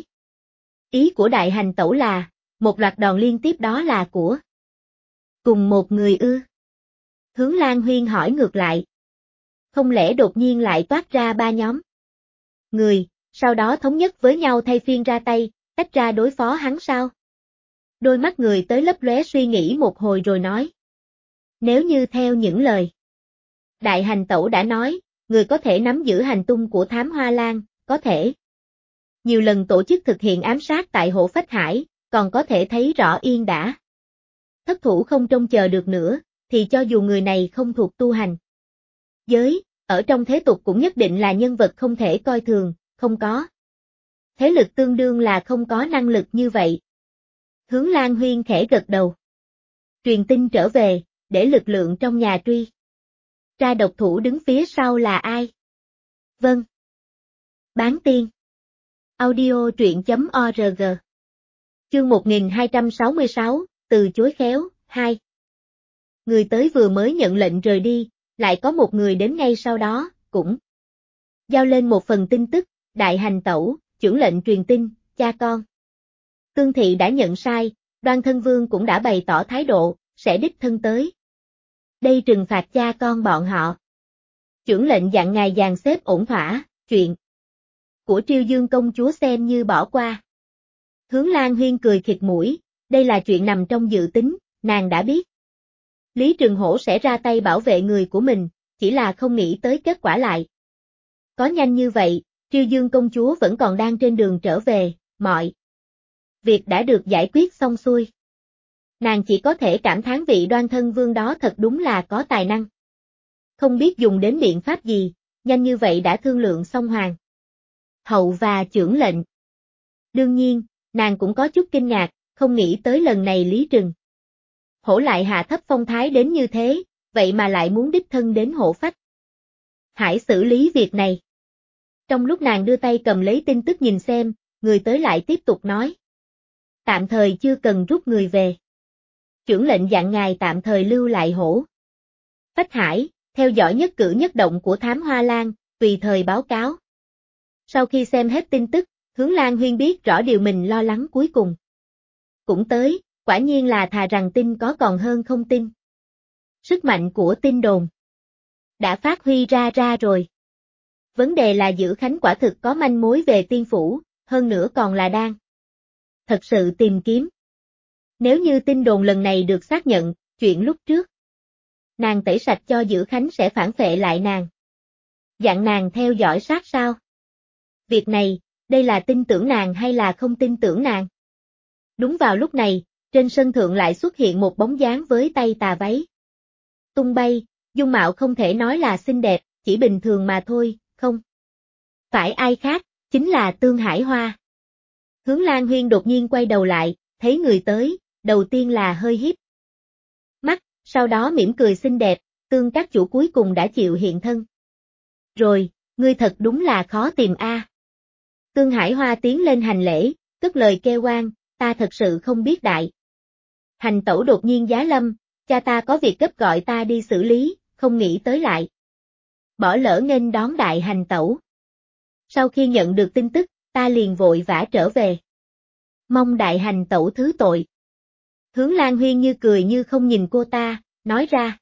Ý của Đại Hành Tẩu là, một loạt đòn liên tiếp đó là của cùng một người ư? Hướng Lan Huyên hỏi ngược lại. Không lẽ đột nhiên lại toát ra ba nhóm người, sau đó thống nhất với nhau thay phiên ra tay, tách ra đối phó hắn sao? Đôi mắt người tới lấp lóe suy nghĩ một hồi rồi nói. Nếu như theo những lời Đại Hành Tẩu đã nói, người có thể nắm giữ hành tung của Thám Hoa Lan, có thể nhiều lần tổ chức thực hiện ám sát tại Hộ Phách Hải, còn có thể thấy rõ Yên đã thất thủ không trông chờ được nữa, thì cho dù người này không thuộc tu hành giới, ở trong thế tục cũng nhất định là nhân vật không thể coi thường, không có thế lực tương đương là không có năng lực như vậy. Hướng Lan Huyên khẽ gật đầu. Truyền tin trở về, để lực lượng trong nhà truy ra độc thủ đứng phía sau là ai? Vâng. Bán tiên. Audio truyện.org. Chương 1266, từ chối khéo, 2. người tới vừa mới nhận lệnh rời đi, lại có một người đến ngay sau đó, cũng giao lên một phần tin tức, đại hành tẩu, chưởng lệnh truyền tin, cha con. Tương thị đã nhận sai, Đoan Thân Vương cũng đã bày tỏ thái độ, sẽ đích thân tới. Đây trừng phạt cha con bọn họ. Chưởng lệnh dặn ngài dàn xếp ổn thỏa, chuyện của Triêu Dương công chúa xem như bỏ qua. Hướng Lan Huyên cười khịt mũi, đây là chuyện nằm trong dự tính, nàng đã biết. Lý Trường Hổ sẽ ra tay bảo vệ người của mình, chỉ là không nghĩ tới kết quả lại. Có nhanh như vậy, Triêu Dương công chúa vẫn còn đang trên đường trở về, mọi việc đã được giải quyết xong xuôi. Nàng chỉ có thể cảm thán vị Đoan Thân Vương đó thật đúng là có tài năng. Không biết dùng đến biện pháp gì, nhanh như vậy đã thương lượng xong hoàng hậu và chưởng lệnh. Đương nhiên, nàng cũng có chút kinh ngạc, không nghĩ tới lần này Lý Trừng Hổ lại hạ thấp phong thái đến như thế, vậy mà lại muốn đích thân đến Hổ Phách. Hãy xử lý việc này. Trong lúc nàng đưa tay cầm lấy tin tức nhìn xem, người tới lại tiếp tục nói. Tạm thời chưa cần rút người về. Chưởng lệnh dặn ngài tạm thời lưu lại Hổ Phách Hải, theo dõi nhất cử nhất động của Thám Hoa Lan, tùy thời báo cáo. Sau khi xem hết tin tức, Hướng Lan Huyên biết rõ điều mình lo lắng cuối cùng. Cũng tới, quả nhiên là thà rằng tin có còn hơn không tin. Sức mạnh của tin đồn đã phát huy ra rồi. Vấn đề là Dữ Khánh quả thực có manh mối về tiên phủ, hơn nữa còn là đang thật sự tìm kiếm. Nếu như tin đồn lần này được xác nhận, chuyện lúc trước nàng tẩy sạch cho Dữ Khánh sẽ phản phệ lại nàng. Dặn nàng theo dõi sát sao? Việc này, đây là tin tưởng nàng hay là không tin tưởng nàng? Đúng vào lúc này, trên sân thượng lại xuất hiện một bóng dáng với tay tà váy tung bay, dung mạo không thể nói là xinh đẹp, chỉ bình thường mà thôi, không phải ai khác, chính là Tương Hải Hoa. Hướng Lan Huyên đột nhiên quay đầu lại, thấy người tới, đầu tiên là hơi híp mắt, sau đó mỉm cười xinh đẹp, Tương các chủ cuối cùng đã chịu hiện thân. Rồi, ngươi thật đúng là khó tìm a. Tương Hải Hoa tiến lên hành lễ, cất lời kêu oan, ta thật sự không biết đại hành tẩu đột nhiên giá lâm, cha ta có việc gấp gọi ta đi xử lý, không nghĩ tới lại bỏ lỡ nghênh đón đại hành tẩu. Sau khi nhận được tin tức, ta liền vội vã trở về. Mong đại hành tẩu thứ tội. Hướng Lan Huyên như cười như không nhìn cô ta, nói ra.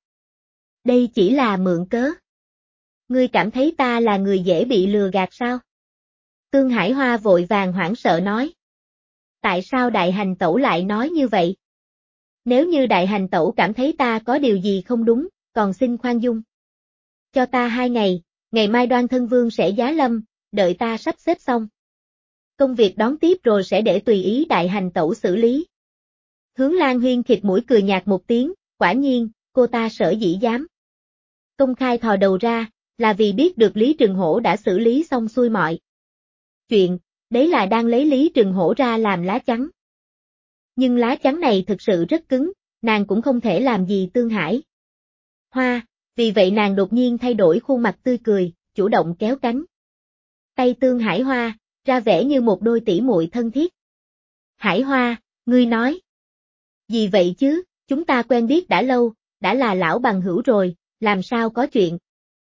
Đây chỉ là mượn cớ. Ngươi cảm thấy ta là người dễ bị lừa gạt sao? Tương Hải Hoa vội vàng hoảng sợ nói. Tại sao đại hành tẩu lại nói như vậy? Nếu như đại hành tẩu cảm thấy ta có điều gì không đúng, còn xin khoan dung. Cho ta 2 ngày, ngày mai Đoan Thân Vương sẽ giá lâm, đợi ta sắp xếp xong. Công việc đón tiếp rồi sẽ để tùy ý đại hành tẩu xử lý. Hướng Lan Huyên khịt mũi cười nhạt một tiếng, quả nhiên, cô ta sở dĩ dám công khai thò đầu ra, là vì biết được Lý Trừng Hổ đã xử lý xong xuôi mọi chuyện, đấy là đang lấy Lý Trừng Hổ ra làm lá chắn. Nhưng lá chắn này thực sự rất cứng, nàng cũng không thể làm gì Tương Hải Hoa, vì vậy nàng đột nhiên thay đổi khuôn mặt tươi cười, chủ động kéo cánh tay Tương Hải Hoa, ra vẻ như một đôi tỷ muội thân thiết. Hải Hoa, ngươi nói gì vậy chứ, chúng ta quen biết đã lâu, đã là lão bằng hữu rồi, làm sao có chuyện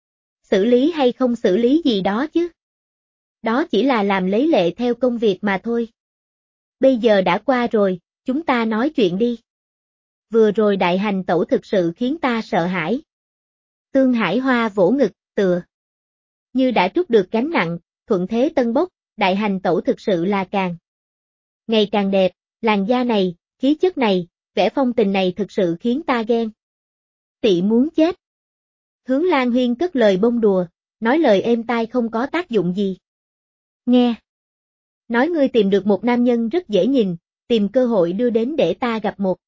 xử lý hay không xử lý gì đó chứ. Đó chỉ là làm lấy lệ theo công việc mà thôi. Bây giờ đã qua rồi, chúng ta nói chuyện đi. Vừa rồi đại hành tẩu thực sự khiến ta sợ hãi. Tương Hải Hoa vỗ ngực, tựa như đã trút được gánh nặng, thuận thế tân bốc, đại hành tẩu thực sự là càng ngày càng đẹp, làn da này, khí chất này, vẻ phong tình này thực sự khiến ta ghen tị muốn chết. Hướng Lan Huyên cất lời bông đùa, nói lời êm tai không có tác dụng gì. Nghe nói ngươi tìm được một nam nhân rất dễ nhìn, tìm cơ hội đưa đến để ta gặp một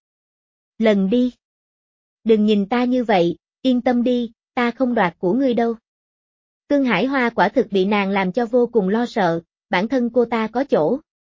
lần đi. Đừng nhìn ta như vậy, yên tâm đi, ta không đoạt của ngươi đâu. Tương Hải Hoa quả thực bị nàng làm cho vô cùng lo sợ, bản thân cô ta có chỗ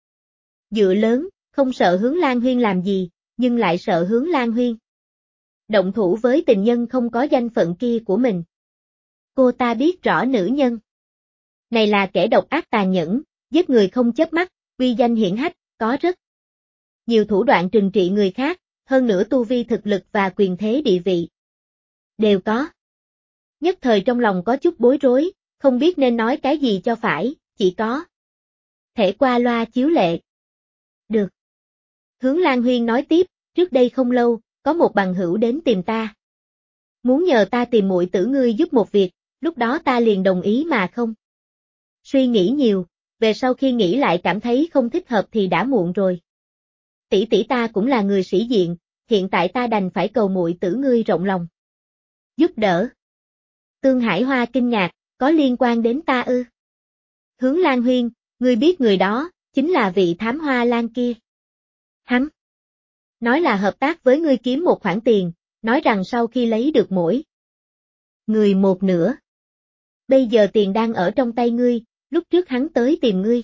dựa lớn, không sợ Hướng Lan Huyên làm gì, nhưng lại sợ Hướng Lan Huyên động thủ với tình nhân không có danh phận kia của mình. Cô ta biết rõ nữ nhân này là kẻ độc ác tàn nhẫn, giết người không chớp mắt, uy danh hiển hách, có rất nhiều thủ đoạn trừng trị người khác, hơn nữa tu vi thực lực và quyền thế địa vị đều có. Nhất thời trong lòng có chút bối rối, không biết nên nói cái gì cho phải, chỉ có thể qua loa chiếu lệ. Được. Hướng Lan Huyên nói tiếp, trước đây không lâu, có một bằng hữu đến tìm ta. Muốn nhờ ta tìm muội tử ngươi giúp một việc, lúc đó ta liền đồng ý mà không suy nghĩ nhiều, về sau khi nghĩ lại cảm thấy không thích hợp thì đã muộn rồi. Tỷ tỷ ta cũng là người sĩ diện, hiện tại ta đành phải cầu muội tử ngươi rộng lòng giúp đỡ. Tương Hải Hoa kinh ngạc, có liên quan đến ta ư? Hướng Lan Huyên, ngươi biết người đó, chính là vị thám hoa lan kia. Hắn nói là hợp tác với ngươi kiếm một khoản tiền, nói rằng sau khi lấy được mỗi người một nửa. Bây giờ tiền đang ở trong tay ngươi, lúc trước hắn tới tìm ngươi,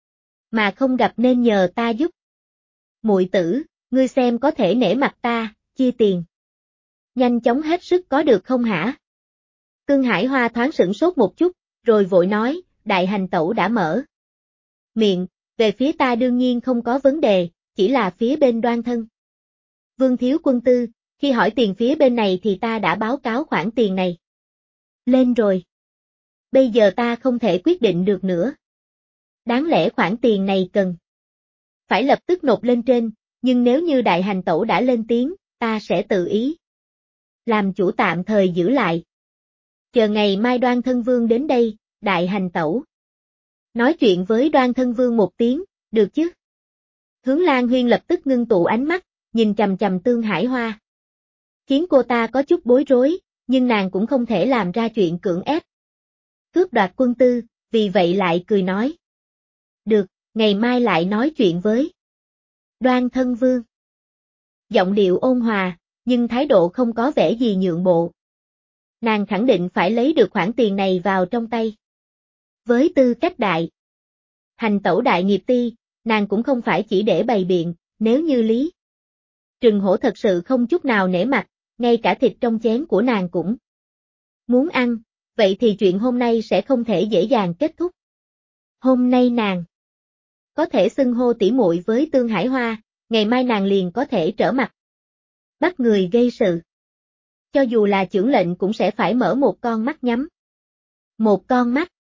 mà không gặp nên nhờ ta giúp. Muội tử, ngươi xem có thể nể mặt ta, chia tiền nhanh chóng hết sức có được không hả? Tương Hải Hoa thoáng sửng sốt một chút, rồi vội nói, đại hành tẩu đã mở miệng, về phía ta đương nhiên không có vấn đề, chỉ là phía bên Đoan Thân Vương thiếu quân tư, khi hỏi tiền phía bên này thì ta đã báo cáo khoản tiền này lên rồi. Bây giờ ta không thể quyết định được nữa. Đáng lẽ khoản tiền này cần phải lập tức nộp lên trên, nhưng nếu như đại hành tẩu đã lên tiếng, ta sẽ tự ý làm chủ tạm thời giữ lại. Chờ ngày mai Đoan Thân Vương đến đây, đại hành tẩu nói chuyện với Đoan Thân Vương một tiếng, được chứ? Hướng Lan Huyên lập tức ngưng tụ ánh mắt, nhìn chằm chằm Tương Hải Hoa. Khiến cô ta có chút bối rối, nhưng nàng cũng không thể làm ra chuyện cưỡng ép cướp đoạt quân tư, vì vậy lại cười nói. Được, ngày mai lại nói chuyện với Đoan Thân Vương. Giọng điệu ôn hòa, nhưng thái độ không có vẻ gì nhượng bộ. Nàng khẳng định phải lấy được khoản tiền này vào trong tay. Với tư cách đại hành tẩu đại nghiệp ti, nàng cũng không phải chỉ để bày biện, nếu như Lý Trừng Hổ thật sự không chút nào nể mặt, ngay cả thịt trong chén của nàng cũng muốn ăn, vậy thì chuyện hôm nay sẽ không thể dễ dàng kết thúc. Hôm nay nàng có thể xưng hô tỉ muội với Tương Hải Hoa, ngày mai nàng liền có thể trở mặt bắt người gây sự. Cho dù là chưởng lệnh cũng sẽ phải mở một con mắt nhắm một con mắt.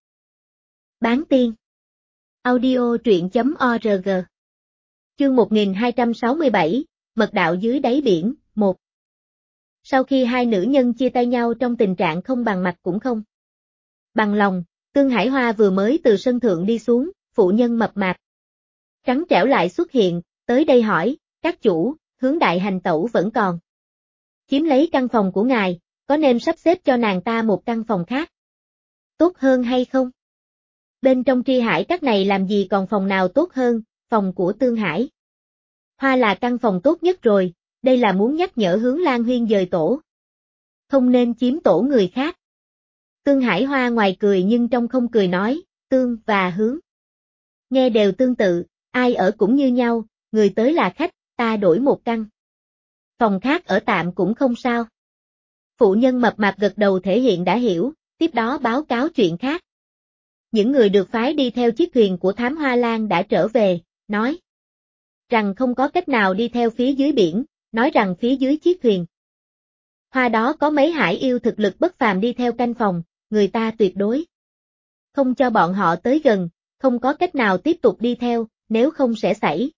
Bán tiên. Audio truyện.org. Chương 1267, Mật đạo dưới đáy biển, 1. Sau khi hai nữ nhân chia tay nhau trong tình trạng không bằng mặt cũng không bằng lòng, Tương Hải Hoa vừa mới từ sân thượng đi xuống, phụ nhân mập mạp trắng trẻo lại xuất hiện, tới đây hỏi, các chủ, Hướng đại hành tẩu vẫn còn chiếm lấy căn phòng của ngài, có nên sắp xếp cho nàng ta một căn phòng khác tốt hơn hay không? Bên trong Tri Hải các này làm gì còn phòng nào tốt hơn, phòng của Tương Hải Hoa là căn phòng tốt nhất rồi, đây là muốn nhắc nhở Hướng Lan Huyên dời tổ. Không nên chiếm tổ người khác. Tương Hải Hoa ngoài cười nhưng trong không cười nói, Tương và Hướng nghe đều tương tự, ai ở cũng như nhau, người tới là khách, ta đổi một căn phòng khác ở tạm cũng không sao. Phụ nhân mập mạp gật đầu thể hiện đã hiểu, tiếp đó báo cáo chuyện khác. Những người được phái đi theo chiếc thuyền của Thám Hoa Lan đã trở về, nói rằng không có cách nào đi theo phía dưới biển, nói rằng phía dưới chiếc thuyền Hoa đó có mấy hải yêu thực lực bất phàm đi theo canh phòng, người ta tuyệt đối không cho bọn họ tới gần, không có cách nào tiếp tục đi theo, nếu không sẽ xảy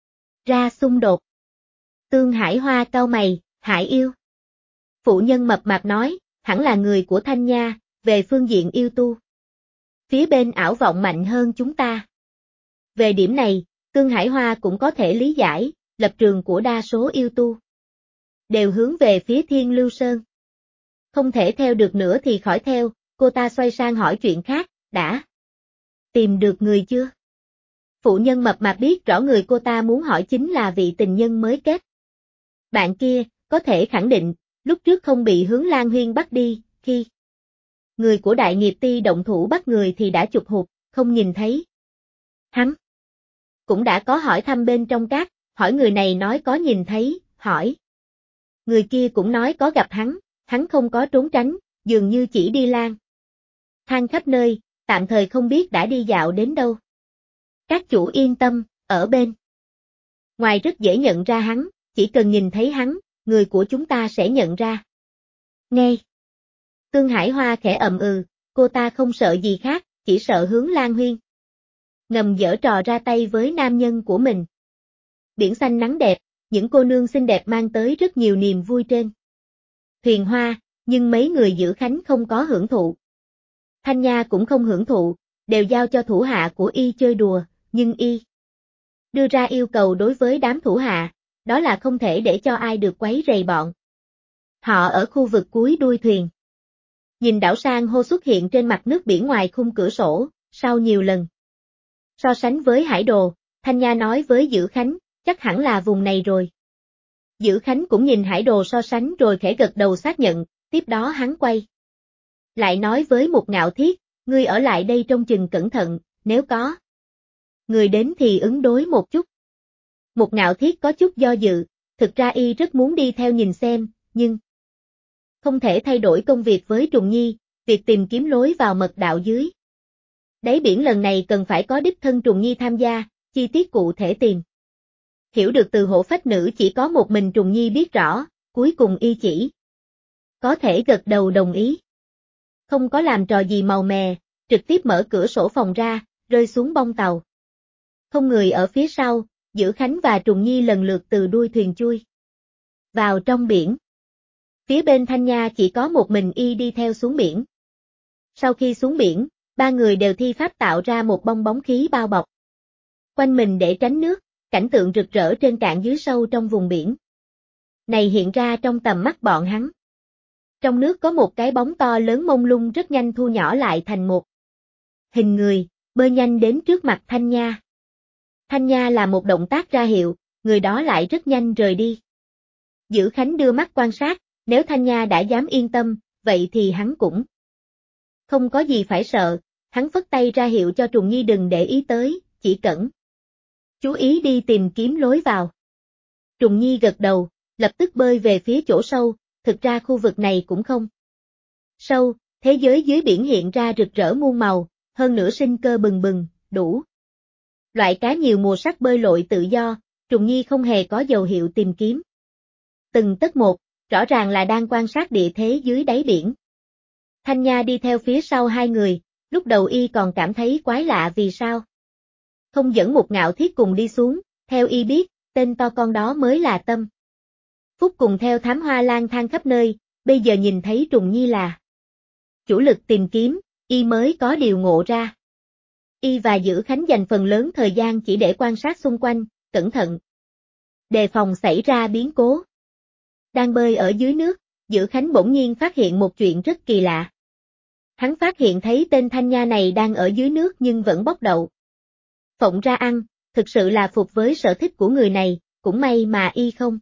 ra xung đột. Tương Hải Hoa cau mày, hải yêu. Phụ nhân mập mạp nói, hẳn là người của Thanh Nha, về phương diện yêu tu. Phía bên ảo vọng mạnh hơn chúng ta. Về điểm này, Tương Hải Hoa cũng có thể lý giải, lập trường của đa số yêu tu đều hướng về phía Thiên Lưu Sơn. Không thể theo được nữa thì khỏi theo, cô ta xoay sang hỏi chuyện khác, đã tìm được người chưa? Phụ nhân mập mạp biết rõ người cô ta muốn hỏi chính là vị tình nhân mới kết. Bạn kia, có thể khẳng định, lúc trước không bị Hướng Lan Huyên bắt đi, khi người của đại nghiệp ti động thủ bắt người thì đã chụp hụt, không nhìn thấy. Hắn cũng đã có hỏi thăm bên trong các, hỏi người này nói có nhìn thấy, hỏi người kia cũng nói có gặp hắn không có trốn tránh, dường như chỉ đi lang thang khắp nơi, tạm thời không biết đã đi dạo đến đâu. Các chủ yên tâm, ở bên ngoài rất dễ nhận ra hắn, chỉ cần nhìn thấy hắn, người của chúng ta sẽ nhận ra. Nghe. Tương Hải Hoa khẽ ậm cô ta không sợ gì khác, chỉ sợ Hướng Lan Huyên. Ngầm giở trò ra tay với nam nhân của mình. Biển xanh nắng đẹp, những cô nương xinh đẹp mang tới rất nhiều niềm vui trên thuyền hoa, nhưng mấy người giữ khánh không có hưởng thụ. Thanh Nha cũng không hưởng thụ, đều giao cho thủ hạ của y chơi đùa, nhưng y đưa ra yêu cầu đối với đám thủ hạ, đó là không thể để cho ai được quấy rầy bọn họ ở khu vực cuối đuôi thuyền. Nhìn đảo san hô xuất hiện trên mặt nước biển ngoài khung cửa sổ, sau nhiều lần so sánh với hải đồ, Thanh Nha nói với Dữ Khánh, chắc hẳn là vùng này rồi. Dữ Khánh cũng nhìn hải đồ so sánh rồi khẽ gật đầu xác nhận, tiếp đó hắn quay lại nói với Mục Ngạo Thiết, ngươi ở lại đây trông chừng cẩn thận, nếu có người đến thì ứng đối một chút. Mục Ngạo Thiết có chút do dự, thực ra y rất muốn đi theo nhìn xem, nhưng không thể thay đổi công việc với Trùng Nhi, việc tìm kiếm lối vào mật đạo dưới đáy biển lần này cần phải có đích thân Trùng Nhi tham gia, chi tiết cụ thể tìm hiểu được từ hộ phách nữ chỉ có một mình Trùng Nhi biết rõ, cuối cùng y chỉ có thể gật đầu đồng ý. Không có làm trò gì màu mè, trực tiếp mở cửa sổ phòng ra, rơi xuống bông tàu. Không người ở phía sau, Dữ Khánh và Trùng Nhi lần lượt từ đuôi thuyền chui vào trong biển. Phía bên Thanh Nha chỉ có một mình y đi theo xuống biển. Sau khi xuống biển, ba người đều thi pháp tạo ra một bong bóng khí bao bọc quanh mình để tránh nước, cảnh tượng rực rỡ trên cạn dưới sâu trong vùng biển này hiện ra trong tầm mắt bọn hắn. Trong nước có một cái bóng to lớn mông lung rất nhanh thu nhỏ lại thành một hình người, bơi nhanh đến trước mặt Thanh Nha. Thanh Nha là một động tác ra hiệu, người đó lại rất nhanh rời đi. Dữ Khánh đưa mắt quan sát, nếu Thanh Nha đã dám yên tâm, vậy thì hắn cũng không có gì phải sợ, hắn phất tay ra hiệu cho Trùng Nhi đừng để ý tới, chỉ cần chú ý đi tìm kiếm lối vào. Trùng Nhi gật đầu, lập tức bơi về phía chỗ sâu, thực ra khu vực này cũng không sâu, thế giới dưới biển hiện ra rực rỡ muôn màu, hơn nữa sinh cơ bừng bừng, đủ loại cá nhiều mùa sắc bơi lội tự do, Trùng Nhi không hề có dấu hiệu tìm kiếm. Từng tấc một, rõ ràng là đang quan sát địa thế dưới đáy biển. Thanh Nha đi theo phía sau hai người, lúc đầu y còn cảm thấy quái lạ vì sao không dẫn Mục Ngạo Thiết cùng đi xuống, theo y biết, tên to con đó mới là tâm phúc cùng theo thám hoa lang thang khắp nơi, bây giờ nhìn thấy Trùng Nhi là chủ lực tìm kiếm, y mới có điều ngộ ra. Y và Dữ Khánh dành phần lớn thời gian chỉ để quan sát xung quanh, cẩn thận đề phòng xảy ra biến cố. Đang bơi ở dưới nước, Dữ Khánh bỗng nhiên phát hiện một chuyện rất kỳ lạ. Hắn phát hiện thấy tên Thanh Nha này đang ở dưới nước nhưng vẫn bốc đậu phộng ra ăn, thực sự là phục với sở thích của người này, cũng may mà y không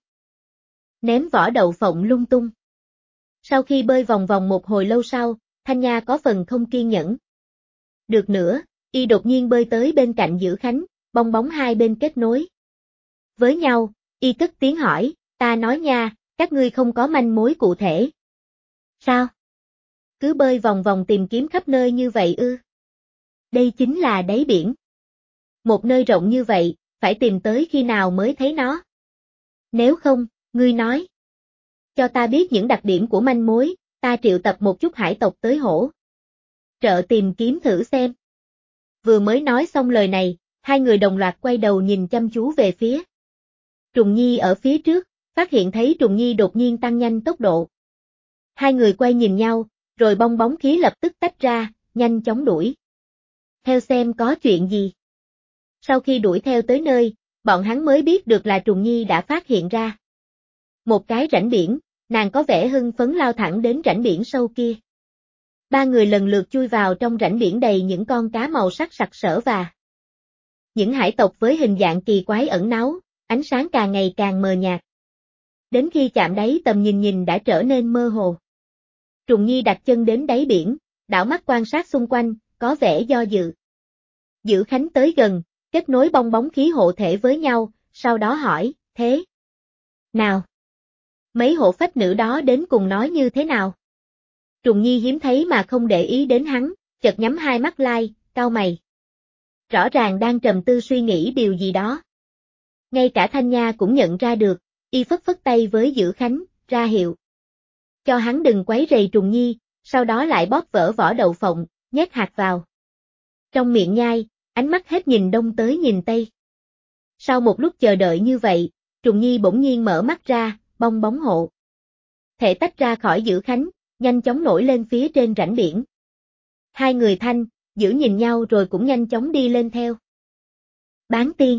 ném vỏ đậu phộng lung tung. Sau khi bơi vòng vòng một hồi lâu sau, Thanh Nha có phần không kiên nhẫn được nữa, y đột nhiên bơi tới bên cạnh Dữ Khánh, bong bóng hai bên kết nối với nhau, y cất tiếng hỏi, ta nói nha, các ngươi không có manh mối cụ thể. Sao? Cứ bơi vòng vòng tìm kiếm khắp nơi như vậy ư? Đây chính là đáy biển. Một nơi rộng như vậy, phải tìm tới khi nào mới thấy nó? Nếu không, ngươi nói cho ta biết những đặc điểm của manh mối, ta triệu tập một chút hải tộc tới hỗ trợ tìm kiếm thử xem. Vừa mới nói xong lời này, hai người đồng loạt quay đầu nhìn chăm chú về phía Trùng Nhi ở phía trước, phát hiện thấy Trùng Nhi đột nhiên tăng nhanh tốc độ. Hai người quay nhìn nhau, rồi bong bóng khí lập tức tách ra, nhanh chóng đuổi theo xem có chuyện gì. Sau khi đuổi theo tới nơi, bọn hắn mới biết được là Trùng Nhi đã phát hiện ra một cái rãnh biển, nàng có vẻ hưng phấn lao thẳng đến rãnh biển sâu kia. Ba người lần lượt chui vào trong rãnh biển đầy những con cá màu sắc sặc sỡ và những hải tộc với hình dạng kỳ quái ẩn náu, ánh sáng càng ngày càng mờ nhạt. Đến khi chạm đáy tầm nhìn đã trở nên mơ hồ. Trùng Nhi đặt chân đến đáy biển, đảo mắt quan sát xung quanh, có vẻ do dự. Dữ Khánh tới gần, kết nối bong bóng khí hộ thể với nhau, sau đó hỏi, thế nào? Mấy hộ phách nữ đó đến cùng nói như thế nào? Trùng Nhi hiếm thấy mà không để ý đến hắn, chợt nhắm hai mắt lai, cau mày. Rõ ràng đang trầm tư suy nghĩ điều gì đó. Ngay cả Thanh Nha cũng nhận ra được, y phất phất tay với Dữ Khánh, ra hiệu. Cho hắn đừng quấy rầy Trùng Nhi, sau đó lại bóp vỡ vỏ đậu phộng, nhét hạt vào. Trong miệng nhai, ánh mắt hết nhìn đông tới nhìn tây. Sau một lúc chờ đợi như vậy, Trùng Nhi bỗng nhiên mở mắt ra, bong bóng hộ. Thể tách ra khỏi Dữ Khánh, nhanh chóng nổi lên phía trên rãnh biển. Hai người Thanh, Dữ nhìn nhau rồi cũng nhanh chóng đi lên theo. Bán tiên.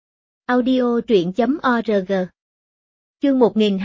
Audio truyện.org. Chương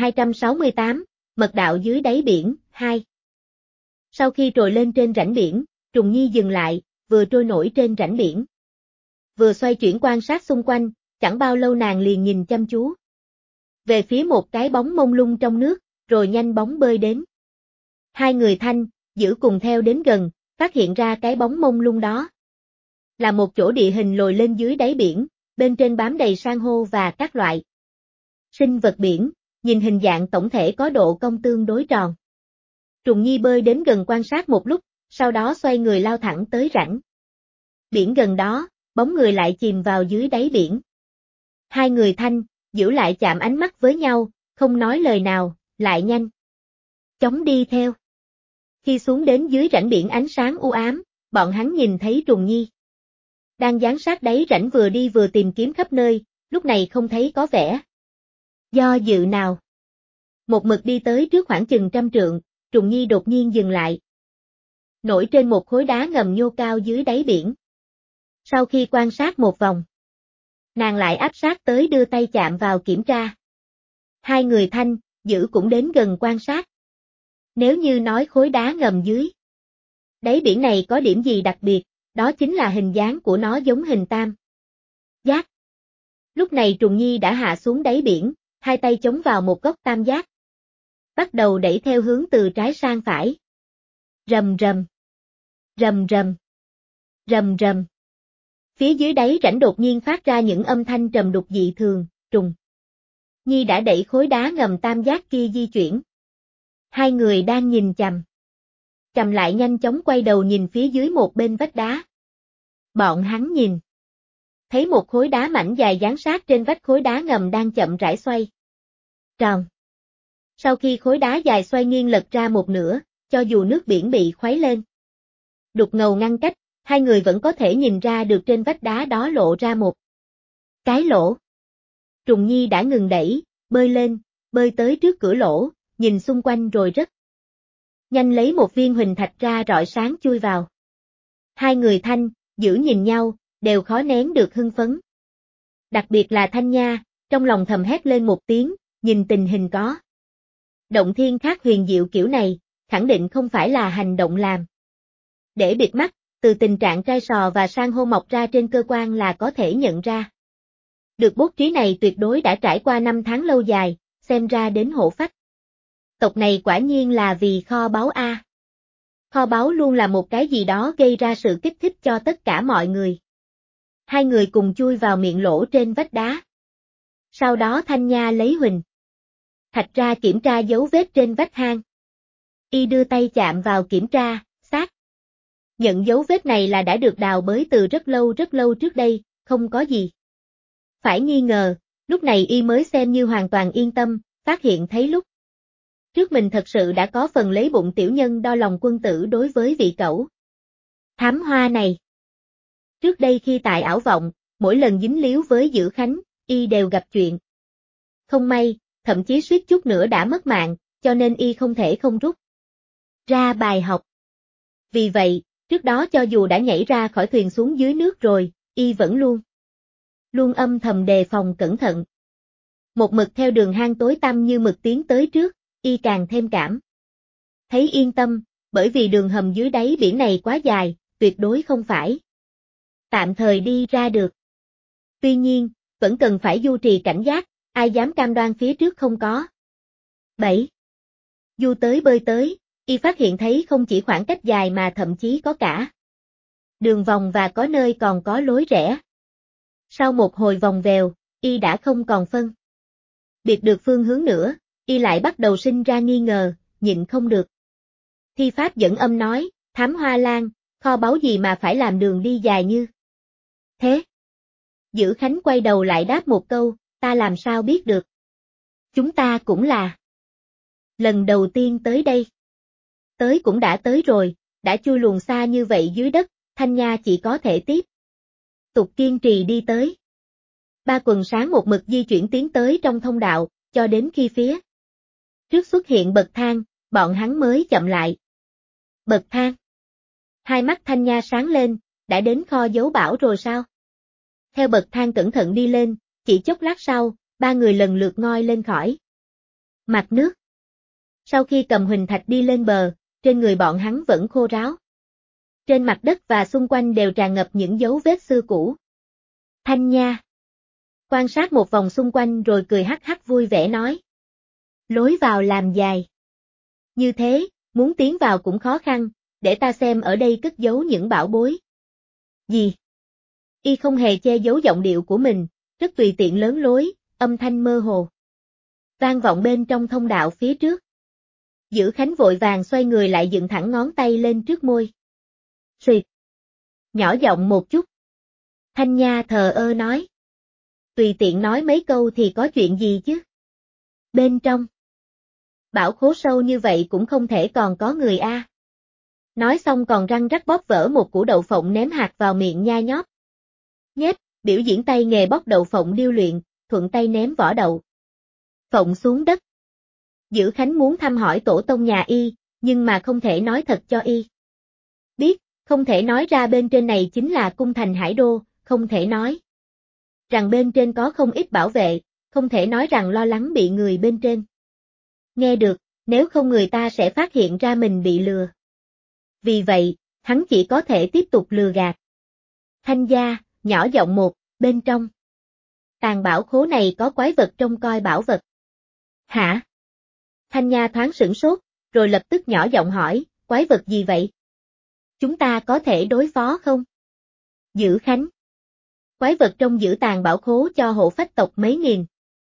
1268, Mật đạo dưới đáy biển, 2. Sau khi trồi lên trên rãnh biển, Trùng Nhi dừng lại, vừa trôi nổi trên rãnh biển. Vừa xoay chuyển quan sát xung quanh, chẳng bao lâu nàng liền nhìn chăm chú về phía một cái bóng mông lung trong nước, rồi nhanh bóng bơi đến. Hai người Thanh, Dữ cùng theo đến gần, phát hiện ra cái bóng mông lung đó là một chỗ địa hình lồi lên dưới đáy biển, bên trên bám đầy san hô và các loại sinh vật biển, nhìn hình dạng tổng thể có độ cong tương đối tròn. Trùng Nhi bơi đến gần quan sát một lúc, sau đó xoay người lao thẳng tới rãnh biển gần đó, bóng người lại chìm vào dưới đáy biển. Hai người Thanh, Dữ lại chạm ánh mắt với nhau, không nói lời nào, lại nhanh chóng đi theo. Khi xuống đến dưới rãnh biển ánh sáng u ám, bọn hắn nhìn thấy Trùng Nhi đang dán sát đáy rãnh vừa đi vừa tìm kiếm khắp nơi, lúc này không thấy có vẻ do dự nào. Một mực đi tới trước khoảng chừng 100 trượng, Trùng Nhi đột nhiên dừng lại. Nổi trên một khối đá ngầm nhô cao dưới đáy biển. Sau khi quan sát một vòng, nàng lại áp sát tới đưa tay chạm vào kiểm tra. Hai người Thanh, Dữ cũng đến gần quan sát. Nếu như nói khối đá ngầm dưới đáy biển này có điểm gì đặc biệt, đó chính là hình dáng của nó giống hình tam giác. Lúc này Trùng Nhi đã hạ xuống đáy biển, hai tay chống vào một góc tam giác. Bắt đầu đẩy theo hướng từ trái sang phải. Rầm rầm. Rầm rầm. Rầm rầm. Phía dưới đáy rãnh đột nhiên phát ra những âm thanh trầm đục dị thường, Trùng Nhi đã đẩy khối đá ngầm tam giác kia di chuyển. Hai người đang nhìn chằm lại nhanh chóng quay đầu nhìn phía dưới một bên vách đá. Bọn hắn nhìn thấy một khối đá mảnh dài dán sát trên vách khối đá ngầm đang chậm rãi xoay tròn. Sau khi khối đá dài xoay nghiêng lật ra một nửa, cho dù nước biển bị khuấy lên đục ngầu ngăn cách, hai người vẫn có thể nhìn ra được trên vách đá đó lộ ra một cái lỗ. Trùng Nhi đã ngừng đẩy, bơi lên, bơi tới trước cửa lỗ, nhìn xung quanh rồi rất nhanh lấy một viên huỳnh thạch ra rọi sáng chui vào. Hai người Thanh, Dữ nhìn nhau, đều khó nén được hưng phấn. Đặc biệt là Thanh Nha, trong lòng thầm hét lên một tiếng, nhìn tình hình có động thiên khác huyền diệu kiểu này, khẳng định không phải là hành động làm để bịt mắt, từ tình trạng trai sò và san hô mọc ra trên cơ quan là có thể nhận ra. Được bố trí này tuyệt đối đã trải qua 5 tháng lâu dài, xem ra đến hổ phách tộc này quả nhiên là vì kho báu A. Kho báu luôn là một cái gì đó gây ra sự kích thích cho tất cả mọi người. Hai người cùng chui vào miệng lỗ trên vách đá. Sau đó Thanh Nha lấy huỳnh thạch ra kiểm tra dấu vết trên vách hang. Y đưa tay chạm vào kiểm tra, xác nhận dấu vết này là đã được đào bới từ rất lâu trước đây, không có gì phải nghi ngờ, lúc này Y mới xem như hoàn toàn yên tâm, phát hiện thấy lúc trước mình thật sự đã có phần lấy bụng tiểu nhân đo lòng quân tử đối với vị cẩu thám hoa này. Trước đây khi tại ảo vọng, mỗi lần dính líu với Dữ Khánh, Y đều gặp chuyện không may, thậm chí suýt chút nữa đã mất mạng, cho nên Y không thể không rút ra bài học. Vì vậy, trước đó cho dù đã nhảy ra khỏi thuyền xuống dưới nước rồi, Y vẫn luôn âm thầm đề phòng cẩn thận. Một mực theo đường hang tối tăm như mực tiến tới trước, Y càng thêm cảm thấy yên tâm, bởi vì đường hầm dưới đáy biển này quá dài, tuyệt đối không phải tạm thời đi ra được. Tuy nhiên, vẫn cần phải duy trì cảnh giác, ai dám cam đoan phía trước không có 7. Du tới bơi tới, Y phát hiện thấy không chỉ khoảng cách dài mà thậm chí có cả đường vòng và có nơi còn có lối rẽ. Sau một hồi vòng vèo, Y đã không còn phân biệt được phương hướng nữa, Y lại bắt đầu sinh ra nghi ngờ, nhịn không được. Thi pháp dẫn âm nói, thám hoa lan, kho báu gì mà phải làm đường đi dài như thế? Dữ Khánh quay đầu lại đáp một câu, ta làm sao biết được. Chúng ta cũng là lần đầu tiên tới đây. Tới cũng đã tới rồi, đã chui luồn xa như vậy dưới đất, Thanh Nha chỉ có thể tiếp tục kiên trì đi tới. Ba quần sáng một mực di chuyển tiến tới trong thông đạo, cho đến khi phía trước xuất hiện bậc thang, bọn hắn mới chậm lại. Bậc thang. Hai mắt Thanh Nha sáng lên, đã đến kho giấu bảo rồi sao? Theo bậc thang cẩn thận đi lên, chỉ chốc lát sau, ba người lần lượt ngoi lên khỏi mặt nước. Sau khi cầm huỳnh thạch đi lên bờ, trên người bọn hắn vẫn khô ráo. Trên mặt đất và xung quanh đều tràn ngập những dấu vết xưa cũ. Thanh Nha quan sát một vòng xung quanh rồi cười hắc hắc vui vẻ nói. Lối vào làm dài. Như thế, muốn tiến vào cũng khó khăn, để ta xem ở đây cất giấu những bảo bối. Gì? Y không hề che giấu giọng điệu của mình, rất tùy tiện lớn lối, âm thanh mơ hồ vang vọng bên trong thông đạo phía trước. Dữ Khánh vội vàng xoay người lại dựng thẳng ngón tay lên trước môi. Xuyệt. Nhỏ giọng một chút. Thanh Nha thờ ơ nói. Tùy tiện nói mấy câu thì có chuyện gì chứ? Bên trong. Bảo khố sâu như vậy cũng không thể còn có người a. Nói xong còn răng rắc bóp vỡ một củ đậu phộng ném hạt vào miệng nha nhóp. Nhết, biểu diễn tay nghề bóc đậu phộng điêu luyện, thuận tay ném vỏ đậu phộng xuống đất. Dữ Khánh muốn thăm hỏi tổ tông nhà y, nhưng mà không thể nói thật cho y biết, không thể nói ra bên trên này chính là cung thành Hải Đô, không thể nói rằng bên trên có không ít bảo vệ, không thể nói rằng lo lắng bị người bên trên nghe được, nếu không người ta sẽ phát hiện ra mình bị lừa. Vì vậy, hắn chỉ có thể tiếp tục lừa gạt. Thanh Gia, nhỏ giọng một, bên trong tàng bảo khố này có quái vật trông coi bảo vật. Hả? Thanh Nha thoáng sửng sốt, rồi lập tức nhỏ giọng hỏi, quái vật gì vậy? Chúng ta có thể đối phó không? Dữ Khánh. Quái vật trong giữ tàng bảo khố cho hộ phách tộc mấy nghìn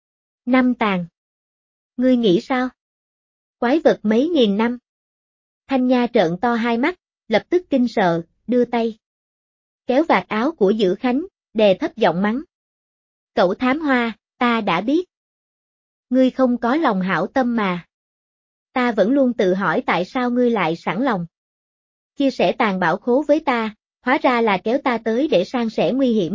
năm tàng. Ngươi nghĩ sao? Quái vật mấy nghìn năm. Thanh Nha trợn to hai mắt, lập tức kinh sợ, đưa tay kéo vạt áo của Dữ Khánh, đè thấp giọng mắng. Cậu thám hoa, ta đã biết. Ngươi không có lòng hảo tâm mà. Ta vẫn luôn tự hỏi tại sao ngươi lại sẵn lòng chia sẻ tàng bảo khố với ta, hóa ra là kéo ta tới để san sẻ nguy hiểm.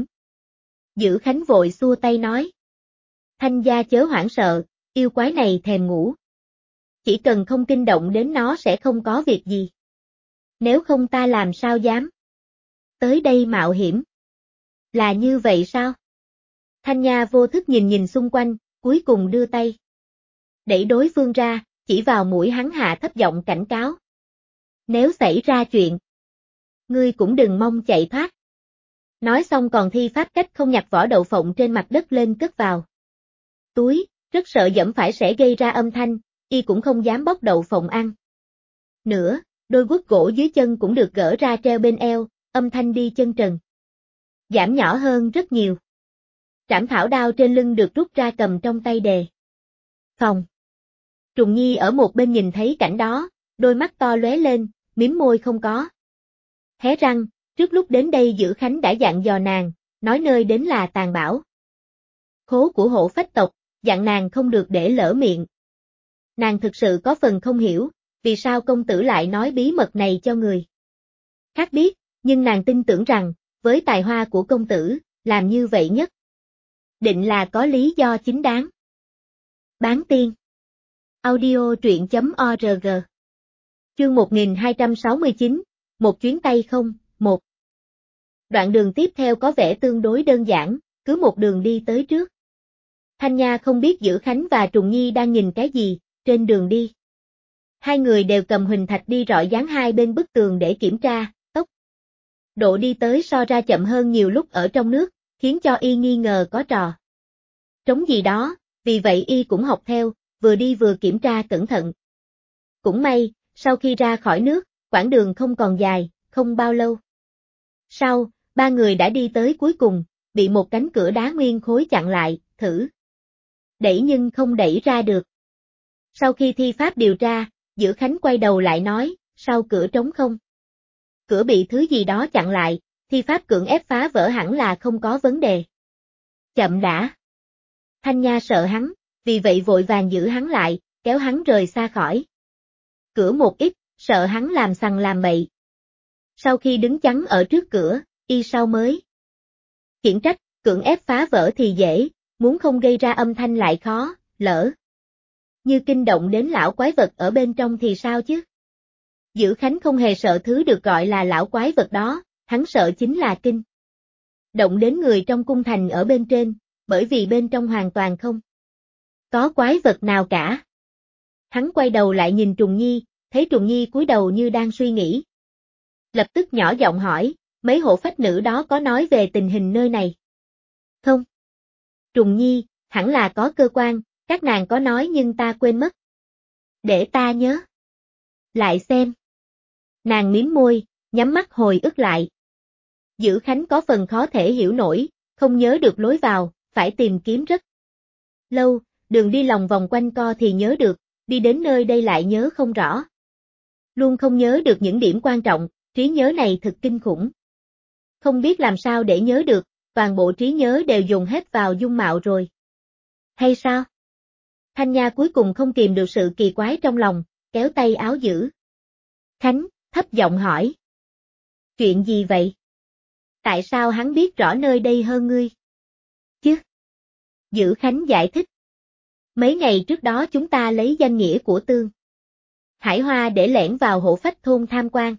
Dữ Khánh vội xua tay nói. Thanh Gia chớ hoảng sợ, yêu quái này thèm ngủ. Chỉ cần không kinh động đến nó sẽ không có việc gì. Nếu không ta làm sao dám tới đây mạo hiểm. Là như vậy sao? Thanh Nha vô thức nhìn nhìn xung quanh, cuối cùng đưa tay đẩy đối phương ra, chỉ vào mũi hắn hạ thấp giọng cảnh cáo. Nếu xảy ra chuyện, ngươi cũng đừng mong chạy thoát. Nói xong còn thi pháp cách không nhặt vỏ đậu phộng trên mặt đất lên cất vào túi, rất sợ dẫm phải sẽ gây ra âm thanh, y cũng không dám bóc đậu phộng ăn. Nữa, đôi guốc gỗ dưới chân cũng được gỡ ra treo bên eo, âm thanh đi chân trần giảm nhỏ hơn rất nhiều. Trảm thảo đao trên lưng được rút ra cầm trong tay đề phòng. Trùng Nhi ở một bên nhìn thấy cảnh đó, đôi mắt to lóe lên, mím môi không có hé răng, trước lúc đến đây Dữ Khánh đã dặn dò nàng, nói nơi đến là tàng bảo khố của hộ phách tộc, dặn nàng không được để lỡ miệng. Nàng thực sự có phần không hiểu, vì sao công tử lại nói bí mật này cho người khác biết, nhưng nàng tin tưởng rằng, với tài hoa của công tử, làm như vậy nhất định là có lý do chính đáng. Bán tiên. Audio truyện.org. Chương 1269, một chuyến tay không, một. Đoạn đường tiếp theo có vẻ tương đối đơn giản, cứ một đường đi tới trước. Thanh Nha không biết Dữ Khánh và Trùng Nhi đang nhìn cái gì, trên đường đi. Hai người đều cầm huỳnh thạch đi rọi dán hai bên bức tường để kiểm tra, tốc độ đi tới so ra chậm hơn nhiều lúc ở trong nước, khiến cho y nghi ngờ có trò trống gì đó, vì vậy y cũng học theo, vừa đi vừa kiểm tra cẩn thận. Cũng may, sau khi ra khỏi nước, quãng đường không còn dài, không bao lâu sau, ba người đã đi tới cuối cùng, bị một cánh cửa đá nguyên khối chặn lại, thử đẩy nhưng không đẩy ra được. Sau khi thi pháp điều tra, Dữ Khánh quay đầu lại nói, sau cửa trống không. Cửa bị thứ gì đó chặn lại, thi pháp cưỡng ép phá vỡ hẳn là không có vấn đề. Chậm đã. Thanh Nha sợ hắn, vì vậy vội vàng giữ hắn lại, kéo hắn rời xa khỏi cửa một ít, sợ hắn làm sằng làm bậy. Sau khi đứng chắn ở trước cửa, y sau mới khiển trách, cưỡng ép phá vỡ thì dễ, muốn không gây ra âm thanh lại khó, lỡ như kinh động đến lão quái vật ở bên trong thì sao chứ? Dữ Khánh không hề sợ thứ được gọi là lão quái vật đó, hắn sợ chính là kinh động đến người trong cung thành ở bên trên, bởi vì bên trong hoàn toàn không có quái vật nào cả. Hắn quay đầu lại nhìn Trùng Nhi, thấy Trùng Nhi cúi đầu như đang suy nghĩ. Lập tức nhỏ giọng hỏi, mấy hộ phách nữ đó có nói về tình hình nơi này không? Trùng Nhi, hẳn là có cơ quan, các nàng có nói nhưng ta quên mất. Để ta nhớ lại xem. Nàng mím môi, nhắm mắt hồi ức lại. Dữ Khánh có phần khó thể hiểu nổi, không nhớ được lối vào, phải tìm kiếm rất lâu, đường đi lòng vòng quanh co thì nhớ được, đi đến nơi đây lại nhớ không rõ. Luôn không nhớ được những điểm quan trọng, trí nhớ này thực kinh khủng. Không biết làm sao để nhớ được, toàn bộ trí nhớ đều dùng hết vào dung mạo rồi. Hay sao? Thanh Nha cuối cùng không kìm được sự kỳ quái trong lòng, kéo tay áo Dữ Khánh, thấp giọng hỏi. Chuyện gì vậy? Tại sao hắn biết rõ nơi đây hơn ngươi? Chứ? Dữ Khánh giải thích. Mấy ngày trước đó chúng ta lấy danh nghĩa của Tương Hải Hoa để lẻn vào hộ phách thôn tham quan.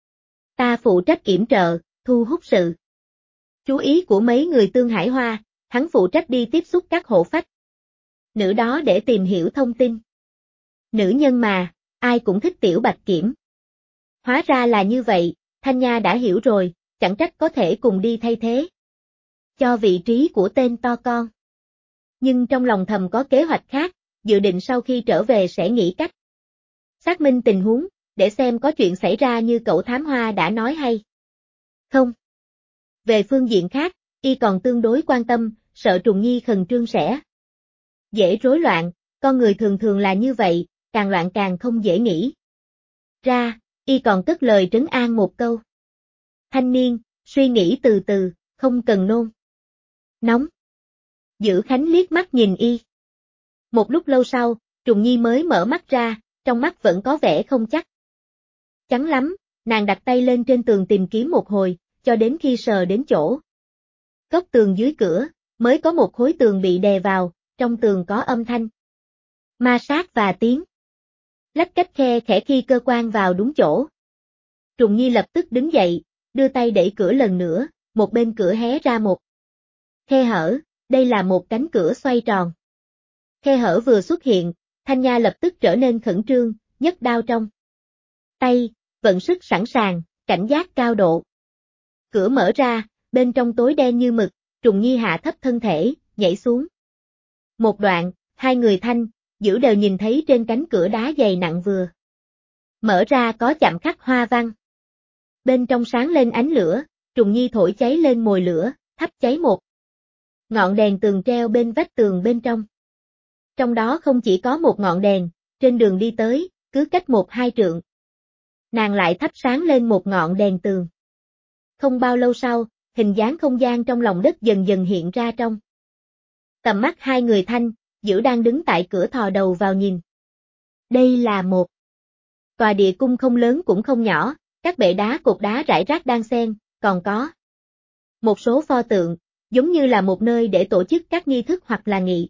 Ta phụ trách yểm trợ, thu hút sự chú ý của mấy người Tương Hải Hoa, hắn phụ trách đi tiếp xúc các hộ phách nữ đó để tìm hiểu thông tin. Nữ nhân mà, ai cũng thích Tiểu Bạch Kiểm. Hóa ra là như vậy, Thanh Nha đã hiểu rồi, chẳng trách có thể cùng đi thay thế cho vị trí của tên to con. Nhưng trong lòng thầm có kế hoạch khác, dự định sau khi trở về sẽ nghĩ cách xác minh tình huống, để xem có chuyện xảy ra như cậu thám hoa đã nói hay không. Về phương diện khác, y còn tương đối quan tâm, sợ Trùng Nhi khẩn trương sẽ dễ rối loạn, con người thường thường là như vậy, càng loạn càng không dễ nghĩ ra, y còn cất lời trấn an một câu. Thanh niên, suy nghĩ từ từ, không cần nôn nóng. Dữ Khánh liếc mắt nhìn y. Một lúc lâu sau, Trùng Nhi mới mở mắt ra, trong mắt vẫn có vẻ không chắc chắn lắm, nàng đặt tay lên trên tường tìm kiếm một hồi, cho đến khi sờ đến chỗ góc tường dưới cửa, mới có một khối tường bị đè vào, trong tường có âm thanh ma sát và tiếng lách cách khe khẽ khi cơ quan vào đúng chỗ. Trùng Nhi lập tức đứng dậy, đưa tay đẩy cửa lần nữa, một bên cửa hé ra một khe hở, đây là một cánh cửa xoay tròn. Khe hở vừa xuất hiện, Thanh Nha lập tức trở nên khẩn trương, nhấc đao trong tay, vận sức sẵn sàng, cảnh giác cao độ. Cửa mở ra, bên trong tối đen như mực, Trùng Nhi hạ thấp thân thể, nhảy xuống. Một đoạn, hai người Thanh, Dữ đều nhìn thấy trên cánh cửa đá dày nặng vừa mở ra có chạm khắc hoa văn. Bên trong sáng lên ánh lửa, Trùng Nhi thổi cháy lên mồi lửa, thắp cháy một ngọn đèn tường treo bên vách tường bên trong. Trong đó không chỉ có một ngọn đèn, trên đường đi tới, cứ cách 1-2 trượng. Nàng lại thắp sáng lên một ngọn đèn tường. Không bao lâu sau, hình dáng không gian trong lòng đất dần dần hiện ra trong tầm mắt hai người Thanh, Dữ đang đứng tại cửa thò đầu vào nhìn. Đây là một tòa địa cung không lớn cũng không nhỏ, các bệ đá cột đá rải rác đan xen, còn có một số pho tượng, giống như là một nơi để tổ chức các nghi thức hoặc là nghị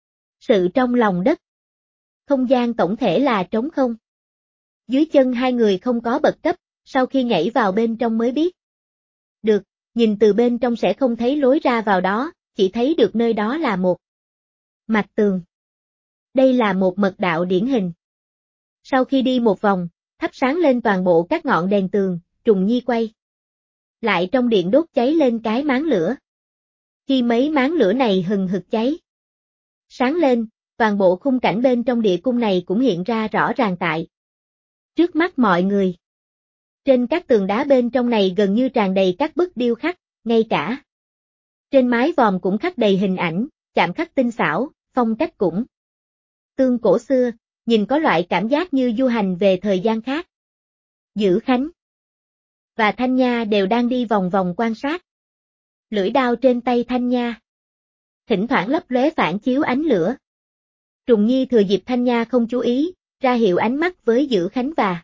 sự trong lòng đất. Không gian tổng thể là trống không. Dưới chân hai người không có bậc cấp, sau khi nhảy vào bên trong mới biết được, nhìn từ bên trong sẽ không thấy lối ra vào đó, chỉ thấy được nơi đó là một mặt tường. Đây là một mật đạo điển hình. Sau khi đi một vòng, thắp sáng lên toàn bộ các ngọn đèn tường, Trùng Nhi quay lại trong điện đốt cháy lên cái máng lửa. Khi mấy máng lửa này hừng hực cháy sáng lên, toàn bộ khung cảnh bên trong địa cung này cũng hiện ra rõ ràng tại trước mắt mọi người. Trên các tường đá bên trong này gần như tràn đầy các bức điêu khắc, ngay cả trên mái vòm cũng khắc đầy hình ảnh, chạm khắc tinh xảo, phong cách cũng tương cổ xưa, nhìn có loại cảm giác như du hành về thời gian khác. Dữ Khánh và Thanh Nha đều đang đi vòng vòng quan sát. Lưỡi đao trên tay Thanh Nha thỉnh thoảng lấp lóe phản chiếu ánh lửa. Trùng Nhi thừa dịp Thanh Nha không chú ý, ra hiệu ánh mắt với Dữ Khánh và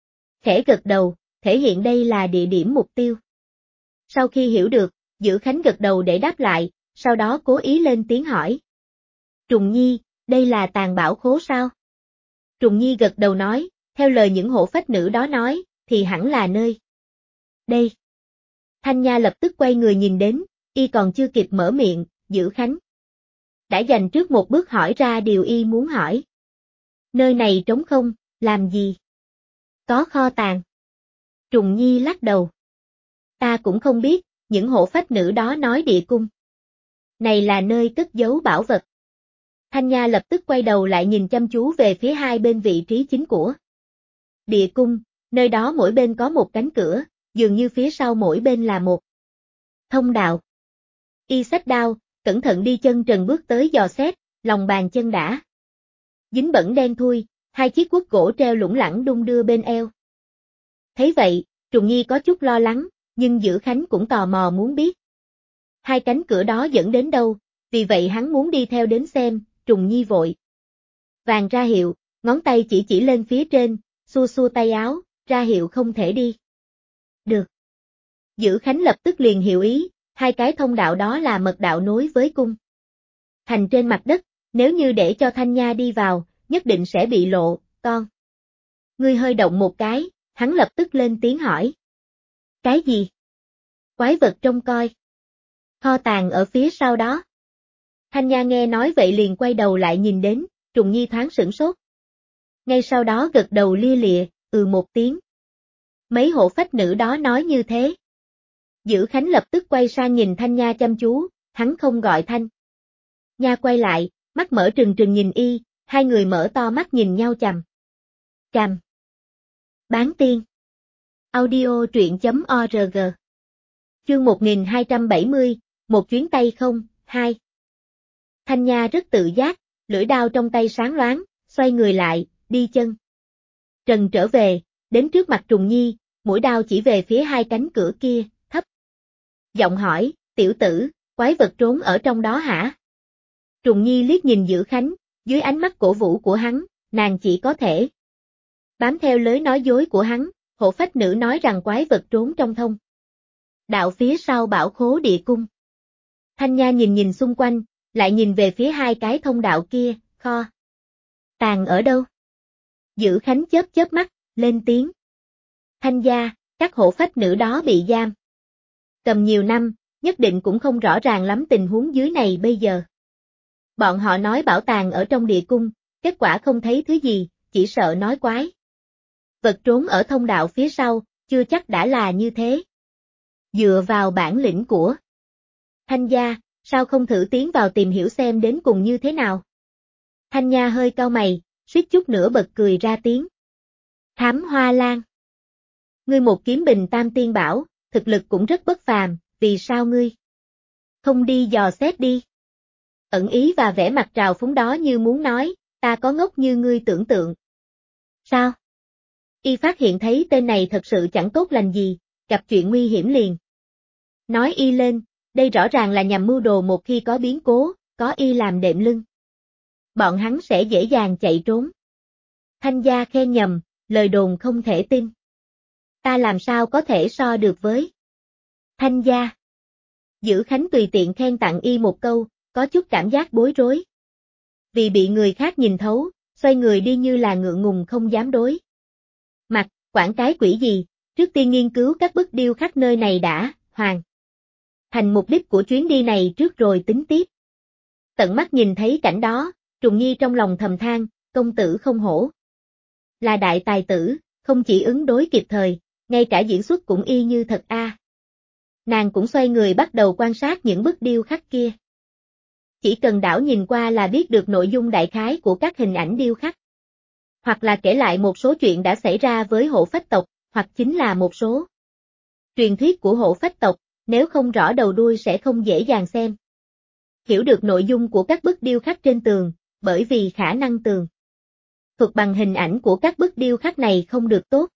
khẽ gật đầu, thể hiện đây là địa điểm mục tiêu. Sau khi hiểu được, Dữ Khánh gật đầu để đáp lại, sau đó cố ý lên tiếng hỏi. Trùng Nhi, đây là tàng bảo khố sao? Trùng Nhi gật đầu nói, theo lời những hộ phách nữ đó nói, thì hẳn là nơi đây. Thanh Nha lập tức quay người nhìn đến, y còn chưa kịp mở miệng, Dữ Khánh đã dành trước một bước hỏi ra điều y muốn hỏi. Nơi này trống không, làm gì? Có kho tàng. Trùng Nhi lắc đầu. Ta cũng không biết, những hộ phách nữ đó nói địa cung này là nơi cất giấu bảo vật. Thanh Nha lập tức quay đầu lại nhìn chăm chú về phía hai bên vị trí chính của địa cung, nơi đó mỗi bên có một cánh cửa, dường như phía sau mỗi bên là một thông đạo. Y xách đao, cẩn thận đi chân trần bước tới dò xét, lòng bàn chân đã dính bẩn đen thui, hai chiếc guốc gỗ treo lủng lẳng đung đưa bên eo. Thấy vậy, Trùng Nhi có chút lo lắng, nhưng Dữ Khánh cũng tò mò muốn biết hai cánh cửa đó dẫn đến đâu, vì vậy hắn muốn đi theo đến xem. Trùng Nhi vội vàng ra hiệu, ngón tay chỉ lên phía trên, xua xua tay áo, ra hiệu không thể đi. Được. Dữ Khánh lập tức liền hiểu ý, hai cái thông đạo đó là mật đạo nối với cung thành trên mặt đất, nếu như để cho Thanh Nha đi vào, nhất định sẽ bị lộ, con. Ngươi hơi động một cái, hắn lập tức lên tiếng hỏi. Cái gì? Quái vật trông coi. Kho tàng ở phía sau đó. Thanh Nha nghe nói vậy liền quay đầu lại nhìn đến, Trùng Nhi thoáng sửng sốt. Ngay sau đó gật đầu lia lịa, một tiếng. Mấy hộ phách nữ đó nói như thế. Dữ Khánh lập tức quay sang nhìn Thanh Nha chăm chú, hắn không gọi Thanh Nha quay lại, mắt mở trừng trừng nhìn y, hai người mở to mắt nhìn nhau chằm chằm. Bán tiên. Audio truyện.org. Chương 1270, một chuyến tay không, 2. Thanh Nha rất tự giác, lưỡi đao trong tay sáng loáng, xoay người lại, đi chân trần trở về, đến trước mặt Trùng Nhi, mũi đao chỉ về phía hai cánh cửa kia, thấp giọng hỏi, tiểu tử, quái vật trốn ở trong đó hả? Trùng Nhi liếc nhìn Dữ Khánh, dưới ánh mắt cổ vũ của hắn, nàng chỉ có thể bám theo lối nói dối của hắn, hộ phách nữ nói rằng quái vật trốn trong thông đạo phía sau bảo khố địa cung. Thanh Nha nhìn xung quanh, lại nhìn về phía hai cái thông đạo kia, kho tàng ở đâu? Dữ Khánh chớp mắt, lên tiếng. Thanh gia, các hộ phách nữ đó bị giam cầm nhiều năm, nhất định cũng không rõ ràng lắm tình huống dưới này bây giờ. Bọn họ nói bảo tàng ở trong địa cung, kết quả không thấy thứ gì, chỉ sợ nói quái vật trốn ở thông đạo phía sau, chưa chắc đã là như thế. Dựa vào bản lĩnh của Thanh gia, sao không thử tiến vào tìm hiểu xem đến cùng như thế nào? Thanh Nha hơi cau mày, suýt chút nữa bật cười ra tiếng. Thám Hoa Lan. Ngươi một kiếm bình tam tiên bảo, thực lực cũng rất bất phàm, vì sao ngươi không đi dò xét đi? Ẩn ý và vẻ mặt trào phúng đó như muốn nói, ta có ngốc như ngươi tưởng tượng. Sao? Y phát hiện thấy tên này thật sự chẳng tốt lành gì, gặp chuyện nguy hiểm liền. Nói y lên, đây rõ ràng là nhằm mưu đồ một khi có biến cố, có y làm đệm lưng. Bọn hắn sẽ dễ dàng chạy trốn. Thanh gia khen nhầm, lời đồn không thể tin. Ta làm sao có thể so được với Thanh gia? Dữ Khánh tùy tiện khen tặng y một câu, có chút cảm giác bối rối. Vì bị người khác nhìn thấu, xoay người đi như là ngượng ngùng không dám đối mặt, quản cái quỷ gì, trước tiên nghiên cứu các bức điêu khắc nơi này đã, hoàn thành mục đích của chuyến đi này trước rồi tính tiếp. Tận mắt nhìn thấy cảnh đó, Trùng Nhi trong lòng thầm than, công tử không hổ là đại tài tử, không chỉ ứng đối kịp thời, ngay cả diễn xuất cũng y như thật a. Nàng cũng xoay người bắt đầu quan sát những bức điêu khắc kia. Chỉ cần đảo nhìn qua là biết được nội dung đại khái của các hình ảnh điêu khắc. Hoặc là kể lại một số chuyện đã xảy ra với hộ phách tộc, hoặc chính là một số truyền thuyết của hộ phách tộc, nếu không rõ đầu đuôi sẽ không dễ dàng xem. Hiểu được nội dung của các bức điêu khắc trên tường, bởi vì khả năng tường thuật bằng hình ảnh của các bức điêu khắc này không được tốt.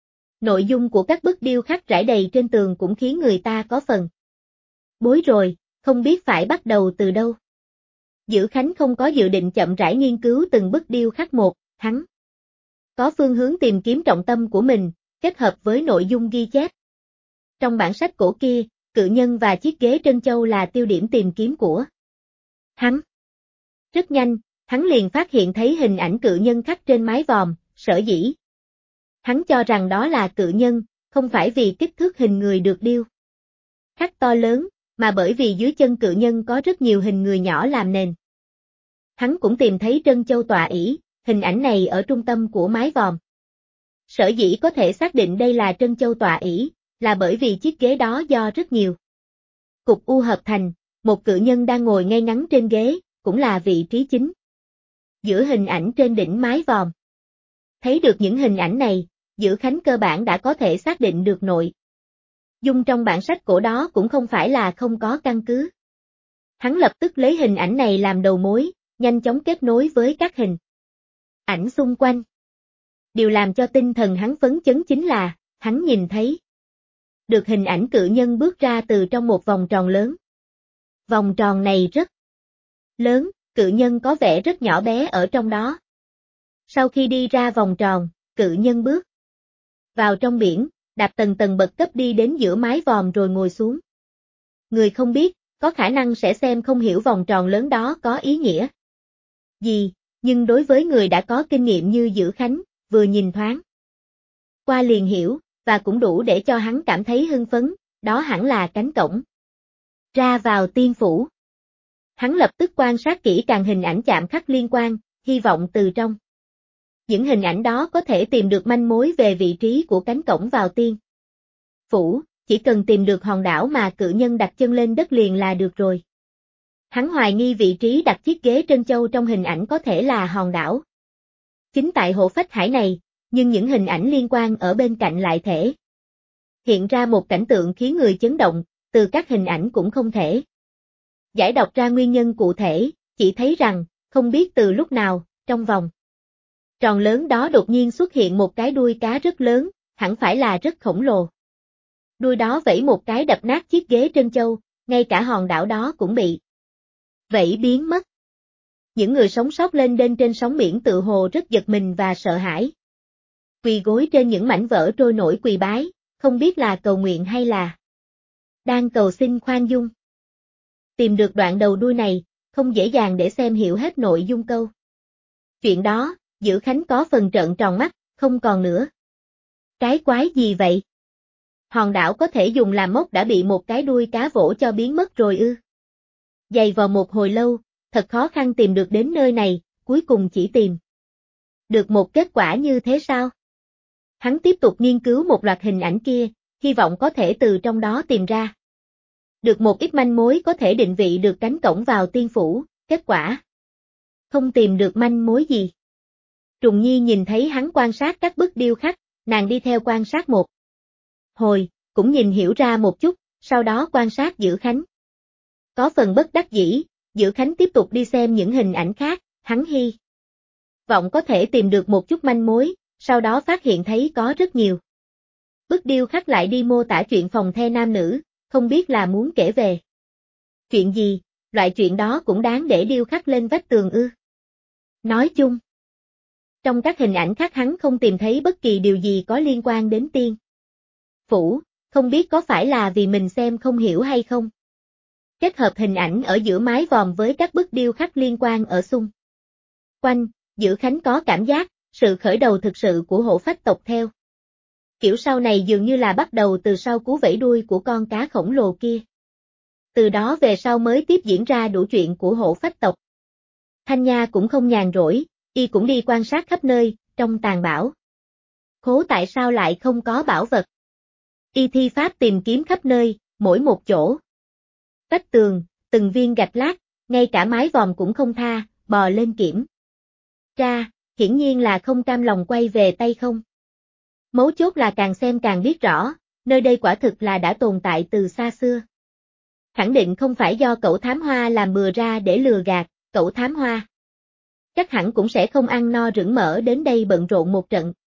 Nội dung của các bức điêu khắc rải đầy trên tường cũng khiến người ta có phần bối rối, không biết phải bắt đầu từ đâu. Dữ Khánh không có dự định chậm rãi nghiên cứu từng bức điêu khắc một, hắn có phương hướng tìm kiếm trọng tâm của mình, kết hợp với nội dung ghi chép. Trong bản sách cổ kia, cự nhân và chiếc ghế trân châu là tiêu điểm tìm kiếm của hắn. Rất nhanh, hắn liền phát hiện thấy hình ảnh cự nhân khắc trên mái vòm, sở dĩ hắn cho rằng đó là cự nhân, không phải vì kích thước hình người được điêu khắc to lớn, mà bởi vì dưới chân cự nhân có rất nhiều hình người nhỏ làm nền. Hắn cũng tìm thấy trân châu tọa ỷ, hình ảnh này ở trung tâm của mái vòm. Sở dĩ có thể xác định đây là trân châu tọa ỷ, là bởi vì chiếc ghế đó do rất nhiều cục u hợp thành, một cự nhân đang ngồi ngay ngắn trên ghế, cũng là vị trí chính giữa hình ảnh trên đỉnh mái vòm. Thấy được những hình ảnh này, Dữ Khánh cơ bản đã có thể xác định được nội dung trong bản sách cổ đó cũng không phải là không có căn cứ. Hắn lập tức lấy hình ảnh này làm đầu mối, nhanh chóng kết nối với các hình ảnh xung quanh. Điều làm cho tinh thần hắn phấn chấn chính là, hắn nhìn thấy được hình ảnh cự nhân bước ra từ trong một vòng tròn lớn. Vòng tròn này rất lớn, cự nhân có vẻ rất nhỏ bé ở trong đó. Sau khi đi ra vòng tròn, cự nhân bước vào trong biển, đạp tầng tầng bậc cấp đi đến giữa mái vòm rồi ngồi xuống. Người không biết, có khả năng sẽ xem không hiểu vòng tròn lớn đó có ý nghĩa gì, nhưng đối với người đã có kinh nghiệm như Dữ Khánh, vừa nhìn thoáng qua liền hiểu, và cũng đủ để cho hắn cảm thấy hưng phấn, đó hẳn là cánh cổng ra vào tiên phủ. Hắn lập tức quan sát kỹ càng hình ảnh chạm khắc liên quan, hy vọng từ trong những hình ảnh đó có thể tìm được manh mối về vị trí của cánh cổng vào tiên phủ, chỉ cần tìm được hòn đảo mà cự nhân đặt chân lên đất liền là được rồi. Hắn hoài nghi vị trí đặt chiếc ghế trân châu trong hình ảnh có thể là hòn đảo chính tại hộ phách hải này, nhưng những hình ảnh liên quan ở bên cạnh lại thể hiện ra một cảnh tượng khiến người chấn động, từ các hình ảnh cũng không thể giải đọc ra nguyên nhân cụ thể, chỉ thấy rằng, không biết từ lúc nào, trong vòng tròn lớn đó đột nhiên xuất hiện một cái đuôi cá rất lớn, hẳn phải là rất khổng lồ. Đuôi đó vẫy một cái đập nát chiếc ghế trân châu, ngay cả hòn đảo đó cũng bị vẫy biến mất. Những người sống sót lên đên trên sóng biển tự hồ rất giật mình và sợ hãi. Quỳ gối trên những mảnh vỡ trôi nổi quỳ bái, không biết là cầu nguyện hay là đang cầu xin khoan dung. Tìm được đoạn đầu đuôi này, không dễ dàng để xem hiểu hết nội dung câu chuyện đó, Dữ Khánh có phần trợn tròn mắt, không còn nữa. Cái quái gì vậy? Hòn đảo có thể dùng làm mốc đã bị một cái đuôi cá vỗ cho biến mất rồi ư? Giày vò một hồi lâu, thật khó khăn tìm được đến nơi này, cuối cùng chỉ tìm được một kết quả như thế sao? Hắn tiếp tục nghiên cứu một loạt hình ảnh kia, hy vọng có thể từ trong đó tìm ra được một ít manh mối có thể định vị được cánh cổng vào tiên phủ, kết quả không tìm được manh mối gì. Trùng Nhi nhìn thấy hắn quan sát các bức điêu khắc, nàng đi theo quan sát một hồi, cũng nhìn hiểu ra một chút, sau đó quan sát Dữ Khánh. Có phần bất đắc dĩ, Dữ Khánh tiếp tục đi xem những hình ảnh khác, hắn hy vọng có thể tìm được một chút manh mối, sau đó phát hiện thấy có rất nhiều bức điêu khắc lại đi mô tả chuyện phòng the nam nữ, không biết là muốn kể về chuyện gì, loại chuyện đó cũng đáng để điêu khắc lên vách tường ư. Nói chung, trong các hình ảnh khác hắn không tìm thấy bất kỳ điều gì có liên quan đến tiên phủ, không biết có phải là vì mình xem không hiểu hay không. Kết hợp hình ảnh ở giữa mái vòm với các bức điêu khắc liên quan ở xung quanh, Dữ Khánh có cảm giác, sự khởi đầu thực sự của hộ phách tộc theo kiểu sau này dường như là bắt đầu từ sau cú vẫy đuôi của con cá khổng lồ kia. Từ đó về sau mới tiếp diễn ra đủ chuyện của hộ phách tộc. Thanh Nha cũng không nhàn rỗi, y cũng đi quan sát khắp nơi, trong tàng bảo khố tại sao lại không có bảo vật. Y thi pháp tìm kiếm khắp nơi, mỗi một chỗ vách tường, từng viên gạch lát, ngay cả mái vòm cũng không tha, bò lên kiểm tra, hiển nhiên là không cam lòng quay về tay không. Mấu chốt là càng xem càng biết rõ, nơi đây quả thực là đã tồn tại từ xa xưa. Khẳng định không phải do cậu thám hoa làm bừa ra để lừa gạt, cậu thám hoa chắc hẳn cũng sẽ không ăn no rửng mỡ đến đây bận rộn một trận.